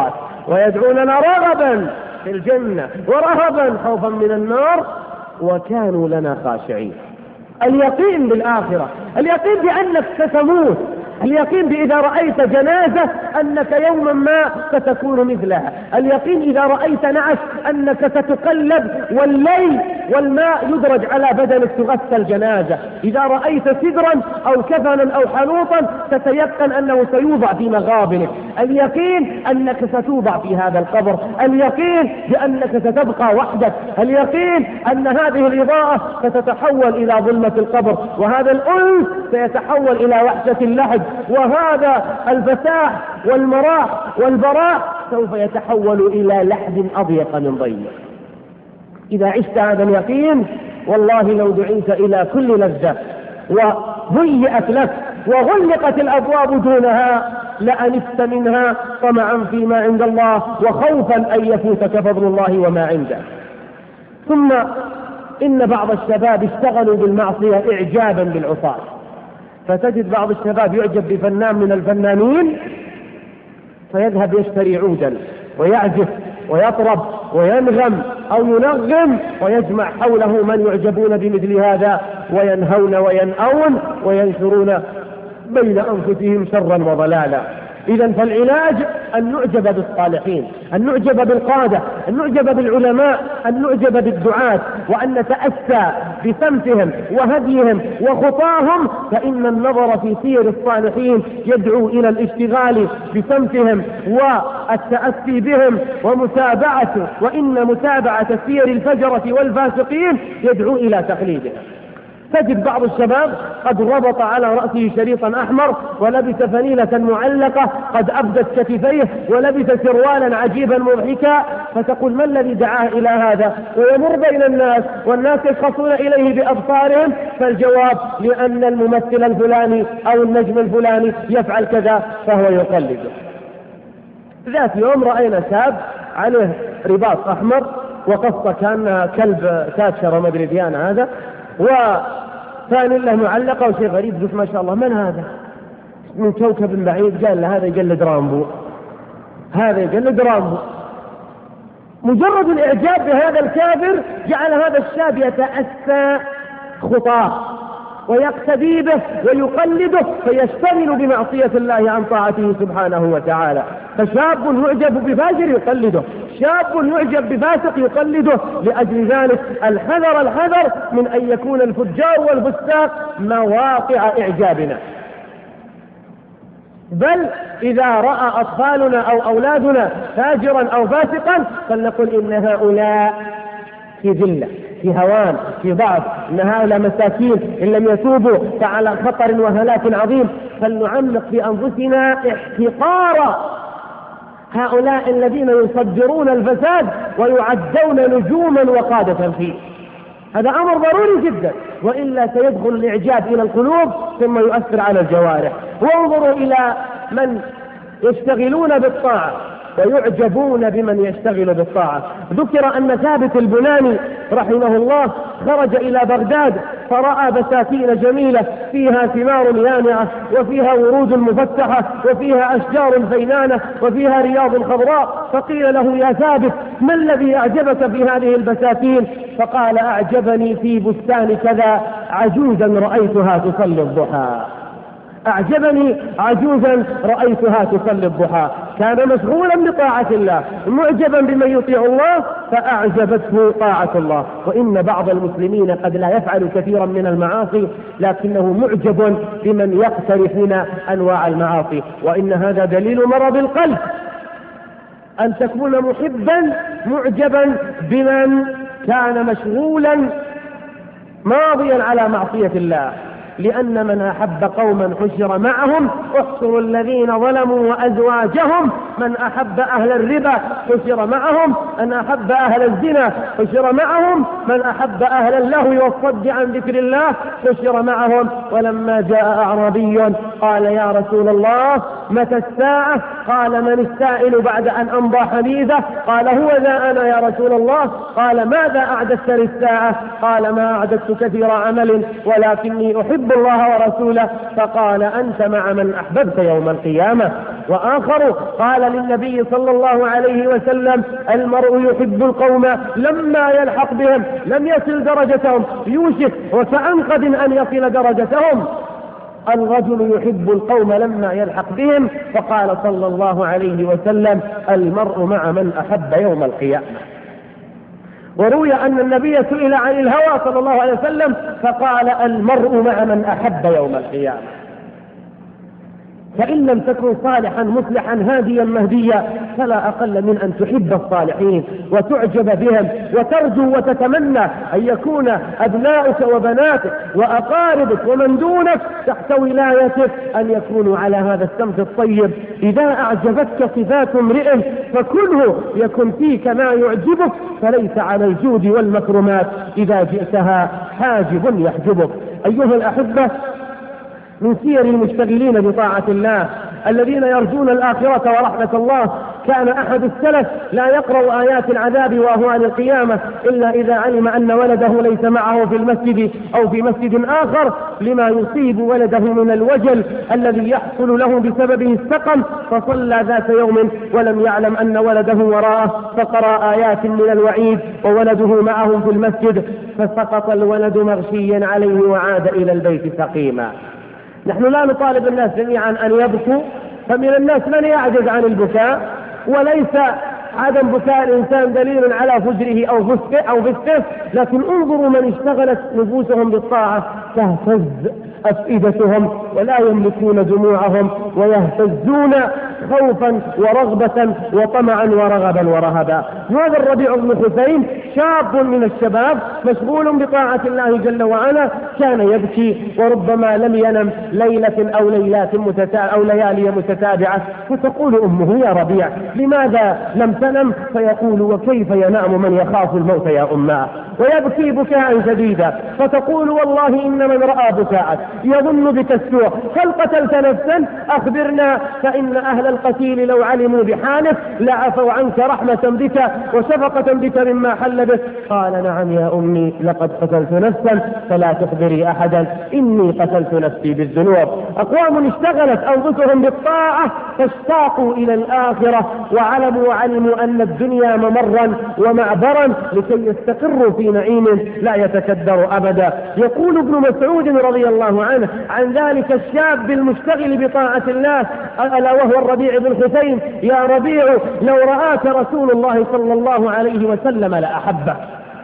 ويدعوننا رغبا في الجنة ورهبا خوفا من النار، وكانوا لنا خاشعين. اليقين بالآخرة، اليقين بأنك ستموت، اليقين بإذا رأيت جنازة أنك يوما ما ستكون مثلها، اليقين إذا رأيت نعش أنك ستقلب والليل والماء يدرج على بدنك تغسل جنازة، إذا رأيت سدرا أو كفنا أو حنوطا تتيقن أنه سيوضع في مغابنك، اليقين أنك ستوضع في هذا القبر، اليقين بأنك ستبقى وحدك، اليقين أن هذه الإضاءة ستتحول إلى ظلمة القبر، وهذا الأنس سيتحول إلى وحشة اللحد، وهذا الفساح والمراح والبراح سوف يتحول إلى لحد أضيق من ضيق. إذا عشت هذا اليقين والله لو دعيت إلى كل لذة وهيئت لك وغلقت الأبواب دونها لأنست منها طمعا فيما عند الله وخوفا أن يفوتك فضل الله وما عنده. ثم إن بعض الشباب اشتغلوا بالمعصية إعجابا بالعصاة، فتجد بعض الشباب يعجب بفنان من الفنانين فيذهب يشتري عودا ويعزف ويطرب وينغم أو ينغم ويجمع حوله من يعجبون بمثل هذا وينهون وينأون وينشرون بين أنفسهم شرا وضلالا. إذن فالعلاج أن نعجب بالصالحين، أن نعجب بالقادة، أن نعجب بالعلماء، أن نعجب بالدعاة، وأن نتأسى بسمتهم وهديهم وخطاهم، فإن النظر في سير الصالحين يدعو إلى الاشتغال بسمتهم والتأسي بهم ومتابعته، وإن متابعة سير الفجرة والفاسقين يدعو إلى تقليدهم. تجد بعض الشباب قد ربط على رأسه شريطا أحمر ولبس فنيلة معلقة قد أبدت كتفيه ولبس سروالا عجيبا مضحكا، فتقول ما الذي دعاه إلى هذا؟ ويمر بين الناس والناس يشخصون إليه بأبصارهم، فالجواب لأن الممثل الفلاني أو النجم الفلاني يفعل كذا فهو يقلده. ذات يوم رأينا شاب عليه رباط أحمر وقصة كان كلب تاتشر وما أدري ديانة هذا، وثاني له معلقة وشيء غريب، قلت ما شاء الله من هذا؟ من كوكب بعيد. قال له هذا يقلد رامبو، هذا يقلد رامبو. مجرد الإعجاب بهذا الكافر جعل هذا الشاب يتأسى خطاه ويقتدي به ويقلده فيشتغل بمعصية الله عن طاعته سبحانه وتعالى. فشاب يعجب بفاجر يقلده، شاب يعجب بفاسق يقلده. لأجل ذلك الحذر الحذر من أن يكون الفجار والفساق مواقع إعجابنا، بل إذا رأى أطفالنا أو أولادنا فاجرا أو فاسقا فلنقل إن هؤلاء في ذلة، في هوان، في ضعف، إن هؤلاء مساكين إن لم يتوبوا فعلى خطر وهلاك عظيم. فلنعمق في أنفسنا احتقار هؤلاء الذين يصدرون الفساد ويعدون نجوما وقادة فيه. هذا أمر ضروري جدا، وإلا سيدخل الإعجاب إلى القلوب ثم يؤثر على الجوارح. وانظروا إلى من يشتغلون بالطاعة ويعجبون بمن يشتغل بالطاعة. ذكر أن ثابت البناني رحمه الله خرج إلى بغداد فرأى بساتين جميلة فيها ثمار يانعة وفيها ورود مفتحة وفيها أشجار فينانة وفيها رياض خضراء، فقيل له يا ثابت ما الذي أعجبك في هذه البساتين؟ فقال أعجبني في بستان كذا عجوزا رأيتها تصلي الضحى، أعجبني عجوزا رأيتها تصلي الضحى. كان مشغولا بطاعة الله معجبا بمن يطيع الله فأعجبته طاعة الله. وإن بعض المسلمين قد لا يفعل كثيرا من المعاصي لكنه معجب بمن يقترفون أنواع المعاصي، وإن هذا دليل مرض القلب، أن تكون محبا معجبا بمن كان مشغولا ماضيا على معصية الله. لأن من أحب قوما حشر معهم، احشروا الذين ظلموا وأزواجهم، من أحب أهل الربا حشر معهم، من أحب أهل الزنا حشر معهم، من أحب أهل اللهو والصد عن ذكر الله حشر معهم. ولما جاء أعرابي قال يا رسول الله متى الساعة؟ قال من السائل بعد أن أمضى حديثه؟ قال هو ذا أنا يا رسول الله. قال ماذا أعددت للساعة؟ قال ما أعددت كثير عمل ولكني أحب الله ورسوله. فقال أنت مع من أحببت يوم القيامة. وآخر قال للنبي صلى الله عليه وسلم المرء يحب القوم لما يلحق بهم لم يصل درجتهم يوشك وكأنقد أن يصل درجتهم. الرجل يحب القوم لما يلحق بهم. فقال صلى الله عليه وسلم المرء مع من أحب يوم القيامة. وروي أن النبي سئل عن الهوى صلى الله عليه وسلم فقال المرء مع من أحب يوم القيامة. فإن لم تكن صالحا مصلحا هاديا مهديا فلا أقل من أن تحب الصالحين وتعجب بهم وترجو وتتمنى أن يكون أبناؤك وبناتك وأقاربك ومن دونك تحت ولايتك أن يكونوا على هذا السمت الطيب. إذا أعجبتك صفات امرئ فكله يكن فيك ما يعجبك فليس على الجود والمكرمات إذا جئتها حاجب يحجبك. أيها الأحبة، من سير المشتغلين بطاعة الله الذين يرجون الآخرة ورحمة الله كان أحد السلف لا يقرأ آيات العذاب وأهوال القيامة إلا إذا علم أن ولده ليس معه في المسجد أو في مسجد آخر لما يصيب ولده من الوجل الذي يحصل له بسببه السقم. فصلى ذات يوم ولم يعلم أن ولده وراءه فقرأ آيات من الوعيد وولده معهم في المسجد فسقط الولد مغشيا عليه وعاد إلى البيت سقيما. نحن لا نطالب الناس جميعا أن يبكوا، فمن الناس من يعجز عن البكاء، وليس عدم بكاء الإنسان دليل على فجره أو فسقه، لكن انظروا من اشتغلت نفوسهم بالطاعة تهتز أفئدتهم ولا يملكون دموعهم ويهتزون خوفا ورغبة وطمعا ورغبا ورهبا. هذا الربيع بن حسين شاب من الشباب مشغول بطاعة الله جل وعلا كان يبكي وربما لم ينم ليلة أو ليالي متتابعة فتقول أمه يا ربيع لماذا لم تنم؟ فيقول وكيف ينام من يخاف الموت يا أماه؟ ويبكي بكاء شديدا فتقول والله إن من رأى بكاءك يظن بك السوء هل قتلت نفسا؟ أخبرنا فإن أهل القتيل لو علموا بحالك لعفوا عنك رحمة بك وشفقة بك مما حل بك. قال نعم يا أمي لقد قتلت نفسا فلا تخبري أحدا إني قتلت نفسي بالذنوب. أقوام اشتغلت أنفسهم بالطاعة فاشتاقوا إلى الآخرة وعلموا أن الدنيا ممرا ومعبرا لكي يستقروا في نعيم لا يتكدر أبدا. يقول ابن مسعود رضي الله عنه عن ذلك الشاب المشتغل بطاعة الله ألا وهو الربيع بن حسين يا ربيع لو رآك رسول الله صلى الله عليه وسلم لأحبه.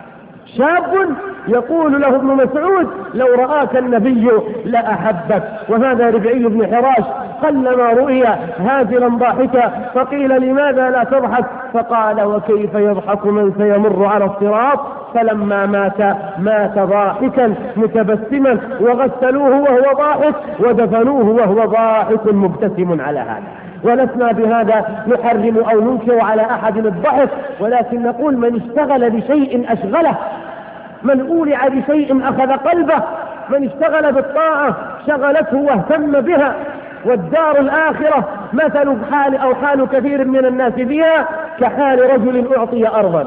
شاب يقول له ابن مسعود لو رآك النبي لأحبك. وهذا ربعي بن حراش قلما رؤي هازلا ضاحكا فقيل لماذا لا تضحك؟ فقال وكيف يضحك من سيمر على الصراط؟ فلما مات ضاحكا متبسما وغسلوه وهو ضاحك ودفنوه وهو ضاحك مبتسم على هذا. ولسنا بهذا نحرم أو ننكر على أحد الضحك، ولكن نقول من اشتغل بشيء أشغله، من أولع بشيء أخذ قلبه، من اشتغل بالطاعة شغلته واهتم بها. والدار الآخرة مثل حال كثير من الناس فيها كحال رجل أعطي أرضا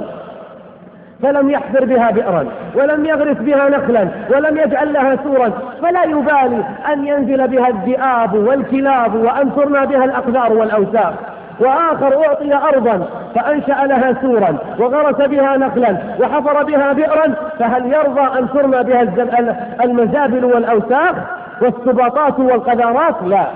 فلم يحفر بها بئرا ولم يغرس بها نخلا ولم يجعل لها سورا فلا يبالي أن ينزل بها الذئاب والكلاب وأن ترمى بها الأقدار والأوساخ. وآخر أعطي أرضا فأنشأ لها سورا وغرس بها نخلا وحفر بها بئرا فهل يرضى أن ترمى بها المزابل والأوساخ والسباطات والقذارات؟ لا.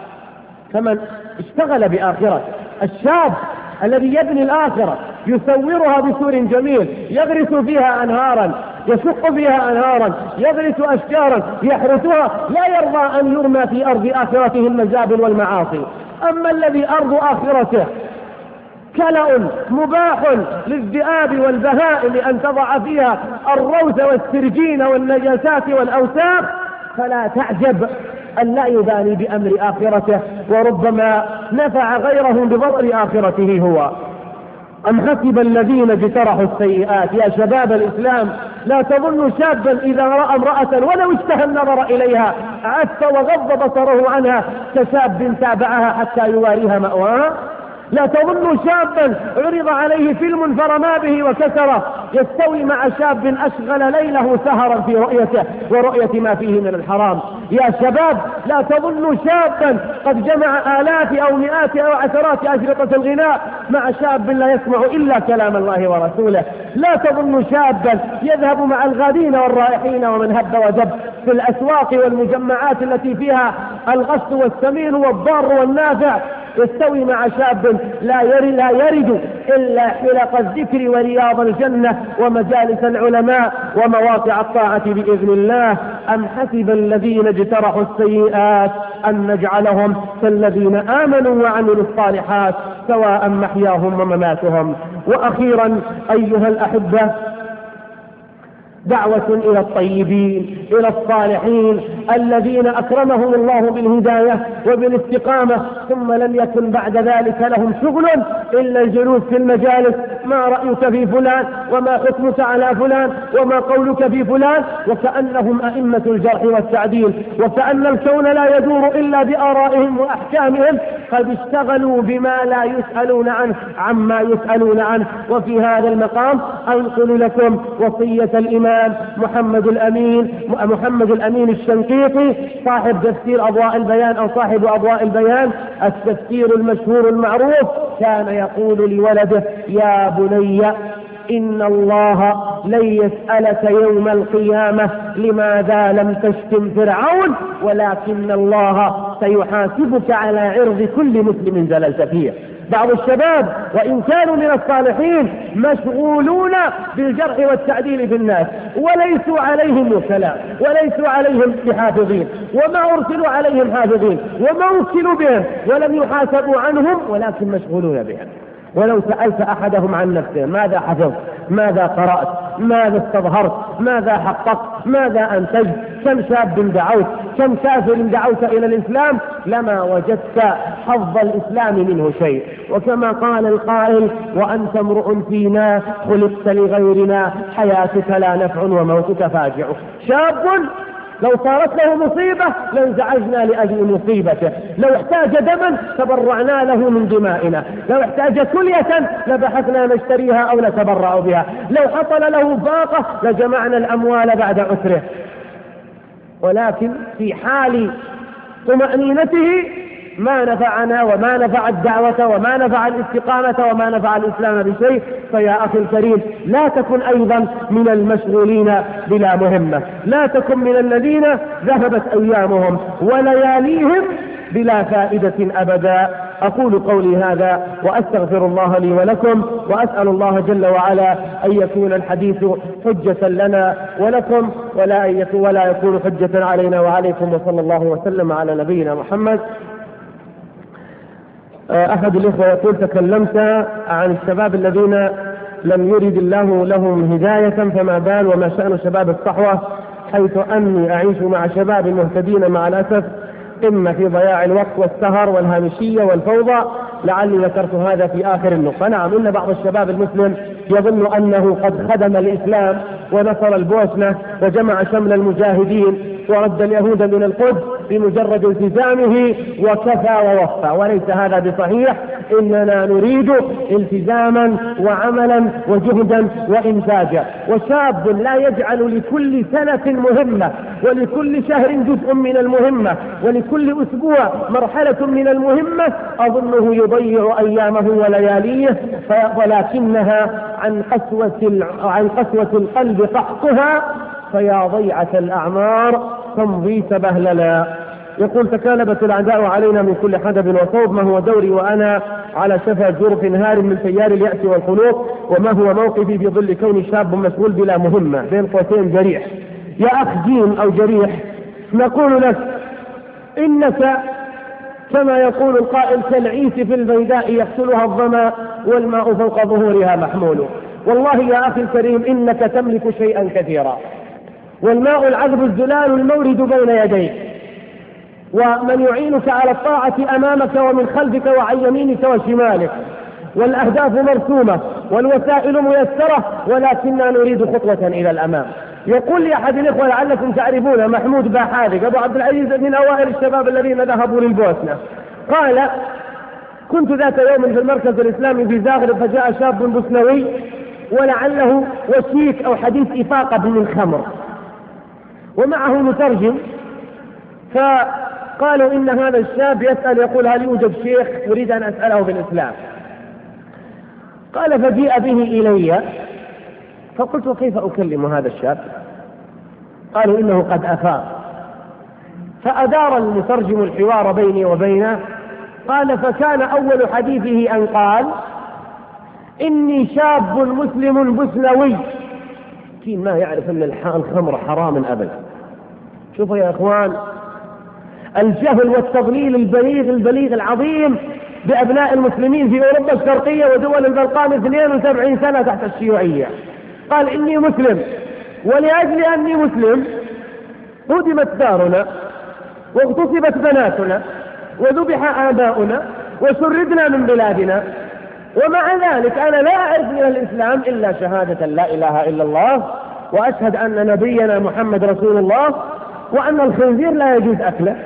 فمن اشتغل بآخرة الشاب الذي يبني الآخرة يسورها بسور جميل يغرس فيها أنهارا يشق فيها أنهارا يغرس أشجارا يحرثها لا يرضى أن يرمى في أرض آخرته المزابل والمعاصي. أما الذي أرض آخرته كلأ مباح للذئاب والبهائم أن تضع فيها الروث والسرجين والنجاسات والأوساخ فلا تعجب أن لا يبالي بأمر آخرته وربما نفع غيرهم بضرر آخرته هو. أم حسب الذين اجترحوا السيئات يا شباب الإسلام لا تظن شابا إذا رأى امرأة ولو اشتهى النظر إليها عف وغض بصره عنها كشاب تابعها حتى يواريها مأواها. لا تظن شابا عرض عليه فيلم فرما به وكسره يستوي مع شاب أشغل ليله سهرا في رؤيته ورؤية ما فيه من الحرام. يا شباب لا تظن شابا قد جمع آلاف أو مئات أو عشرات أشرطة الغناء مع شاب لا يسمع إلا كلام الله ورسوله. لا تظن شابا يذهب مع الغادين والرائحين ومن هب ودب في الأسواق والمجمعات التي فيها الغش والسمين والضار والنافع يستوي مع شاب لا يرد إلا حلق الذكر ورياض الجنة ومجالس العلماء ومواقع الطاعة بإذن الله. أم حسب الذين اجترحوا السيئات أن نجعلهم كالذين آمنوا وعملوا الصالحات سواء محياهم ومماتهم. وأخيرا أيها الأحبة، دعوة إلى الطيبين إلى الصالحين الذين أكرمهم الله بالهداية وبالاستقامة ثم لم يكن بعد ذلك لهم شغل إلا الجلوس في المجالس. ما رأيك في فلان وما حكمك على فلان وما قولك في فلان، وكأنهم أئمة الجرح والتعديل، وكأن الكون لا يدور إلا بآرائهم وأحكامهم، قد اشتغلوا بما لا يسألون عنه عما يسألون عنه. وفي هذا المقام أنقل لكم وصية الإمام محمد الأمين الشنقيطي صاحب تفسير أضواء البيان أو صاحب أضواء البيان التفسير المشهور المعروف. كان يقول لولده: يا بني إن الله لن يسألك يوم القيامة لماذا لم تشتم فرعون، ولكن الله سيحاسبك على عرض كل مسلم زللت فيه. بعض الشباب وإن كانوا من الصالحين مشغولون بالجرح والتعديل في الناس وليسوا عليهم وكلاء وليسوا عليهم بحافظين وما أرسلوا عليهم حافظين وما وكلوا بهم ولم يحاسبوا عنهم، ولكن مشغولون بهم. ولو سألت أحدهم عن نفسه: ماذا حفظت؟ ماذا قرأت؟ ماذا استظهرت؟ ماذا حققت؟ ماذا أنتجت؟ كم شاب دعوت؟ كم كافر دعوت إلى الإسلام؟ لما وجدت حظ الإسلام منه شيء. وكما قال القائل: وأنت امرؤ فينا خلقت لغيرنا، حياتك لا نفع وموتك فاجع. شاب لو صارت له مصيبة لانزعجنا لأجل مصيبته، لو احتاج دما تبرعنا له من دمائنا، لو احتاج كلية لبحثنا نشتريها أو نتبرع بها، لو حصل له فاقة لجمعنا الأموال بعد عسره. ولكن في حال طمأنينته ما نفعنا وما نفع الدعوة وما نفع الاستقامة وما نفع الإسلام بشيء. فيا أخي الكريم، لا تكن أيضا من المشغولين بلا مهمة، لا تكن من الذين ذهبت أيامهم ولياليهم بلا فائدة أبدا. أقول قولي هذا وأستغفر الله لي ولكم، وأسأل الله جل وعلا أن يكون الحديث حجة لنا ولكم ولا يكون حجة علينا وعليكم. وصلى الله وسلم على نبينا محمد. أحد الإخوة يقول: تكلمت عن الشباب الذين لم يرد الله لهم هداية، فما بال وما شأن شباب الصحوة، حيث أني أعيش مع شباب مهتدين مع الأسف إما في ضياع الوقت والسهر والهامشية والفوضى. لعلي ذكرت هذا في آخر النقطة. نعم، إن بعض الشباب المسلم يظن أنه قد خدم الإسلام ونصر البوسنة وجمع شمل المجاهدين ورد اليهود من القدس بمجرد التزامه وكفى ووفى، وليس هذا بصحيح. إننا نريد التزاما وعملا وجهدا وإنتاجا. وشاب لا يجعل لكل سنة مهمة ولكل شهر جزء من المهمة ولكل أسبوع مرحلة من المهمة أظنه يضيع أيامه ولياليه، ولكنها عن قسوة القلب قحطها، فيا ضيعة الأعمار تمضي سبهللا. يقول: تكالبت الأعداء علينا من كل حدب وصوب، ما هو دوري وأنا على شفا جرف هار من تيار اليأس والخلوق، وما هو موقفي في ظل كوني شاب مشغول بلا مهمة بين قوسين جريح؟ يا أخ جيم أو جريح، نقول لك إنك كما يقول القائل: كالعيس في البيداء يقتلها الظما والماء فوق ظهورها محمول. والله يا أخي الكريم إنك تملك شيئا كثيرا، والماء العذب الزلال المورد بين يديك، ومن يعينك على الطاعة أمامك ومن خلفك وعن يمينك وشمالك، والأهداف مرسومة والوسائل ميسرة، ولكننا نريد خطوة إلى الأمام. يقول لي أحد الإخوة لعلكم تعرفون محمود باحاذق أبو عبد العزيز من أوائل الشباب الذين ذهبوا للبوسنة، قال: كنت ذات يوم في المركز الإسلامي في زاغرب، فجاء شاب بوسنوي ولعله وشيك أو حديث إفاقة من الخمر ومعه مترجم، فقالوا إن هذا الشاب يسأل يقول: هل يوجد شيخ أريد أن أسأله بالإسلام؟ قال: فجيء به إلي، فقلت: كيف أكلم هذا الشاب؟ قالوا: إنه قد أفاق. فأدار المترجم الحوار بيني وبينه. قال: فكان أول حديثه أن قال: إني شاب مسلم بوسنوي. كين ما يعرف أن الخمر حرام أبدا. شوفوا يا إخوان الجهل والتضليل البليغ العظيم بأبناء المسلمين في أوروبا الشرقية ودول البلقان 72 سنة تحت الشيوعية. قال: إني مسلم، ولأجل أني مسلم هدمت دارنا واغتصبت بناتنا وذبح آباؤنا وشردنا من بلادنا، ومع ذلك أنا لا أعرف من الإسلام إلا شهادة لا إله إلا الله، وأشهد أن نبينا محمد رسول الله، وأن الخنزير لا يجوز أكله.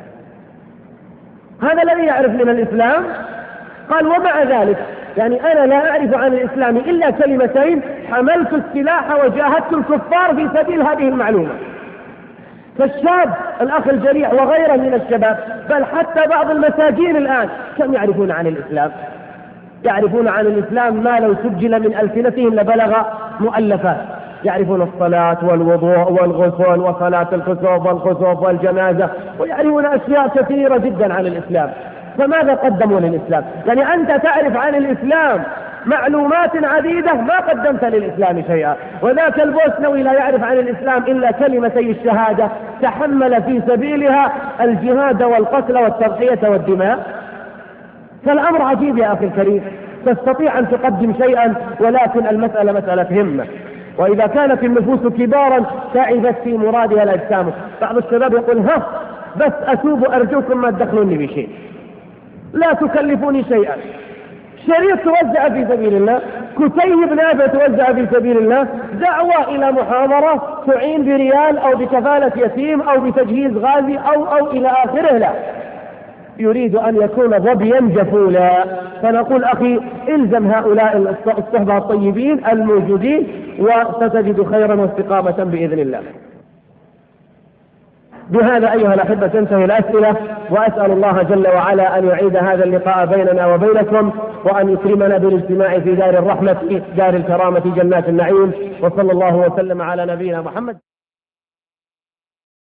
هذا الذي يعرف من الإسلام. قال: ومع ذلك يعني أنا لا أعرف عن الإسلام إلا كلمتين، حملت السلاح وجاهدت الكفار في سبيل هذه المعلومة. فالشاب الأخ الجريح وغيره من الشباب، بل حتى بعض المساجين الآن، كم يعرفون عن الإسلام؟ يعرفون عن الإسلام ما لو سجل من ألسنتهم لبلغ مؤلفات. يعرفون الصلاة والوضوء والغسل وصلاة الخسوف والجنازة، ويعرفون أشياء كثيرة جدا عن الإسلام. فماذا قدموا للإسلام؟ يعني أنت تعرف عن الإسلام معلومات عديدة، ما قدمت للإسلام شيئا. وذاك البوسنوي لا يعرف عن الإسلام إلا كلمتي الشهادة، تحمل في سبيلها الجهاد والقتل والتضحية والدماء. فالأمر عجيب يا أخي الكريم، تستطيع أن تقدم شيئا، ولكن المسألة مسألة همة. وإذا كانت النفوس كبارا تعبت في مرادها الأجسام. بعض الشباب يقول: بس أتوب، أرجوكم ما تدخلوني بشيء، لا تكلفوني شيئا. شريط توزع في سبيل الله، كتيب نافع توزع في سبيل الله، دعوة إلى محاضرة تعين بريال أو بكفالة يتيم أو بتجهيز غازي أو إلى آخره، لا، يريد أن يكون ظبيا جفولا. فنقول: أخي الزم هؤلاء الصحبة الطيبين الموجودين، وستجد خيرا واستقامة بإذن الله. بهذا أيها الأحبة تنتهي الأسئلة، وأسأل الله جل وعلا أن يعيد هذا اللقاء بيننا وبينكم، وأن يكرمنا بالاجتماع في دار الرحمة، دار الكرامة، جنات النعيم. وصلى الله وسلم على نبينا محمد.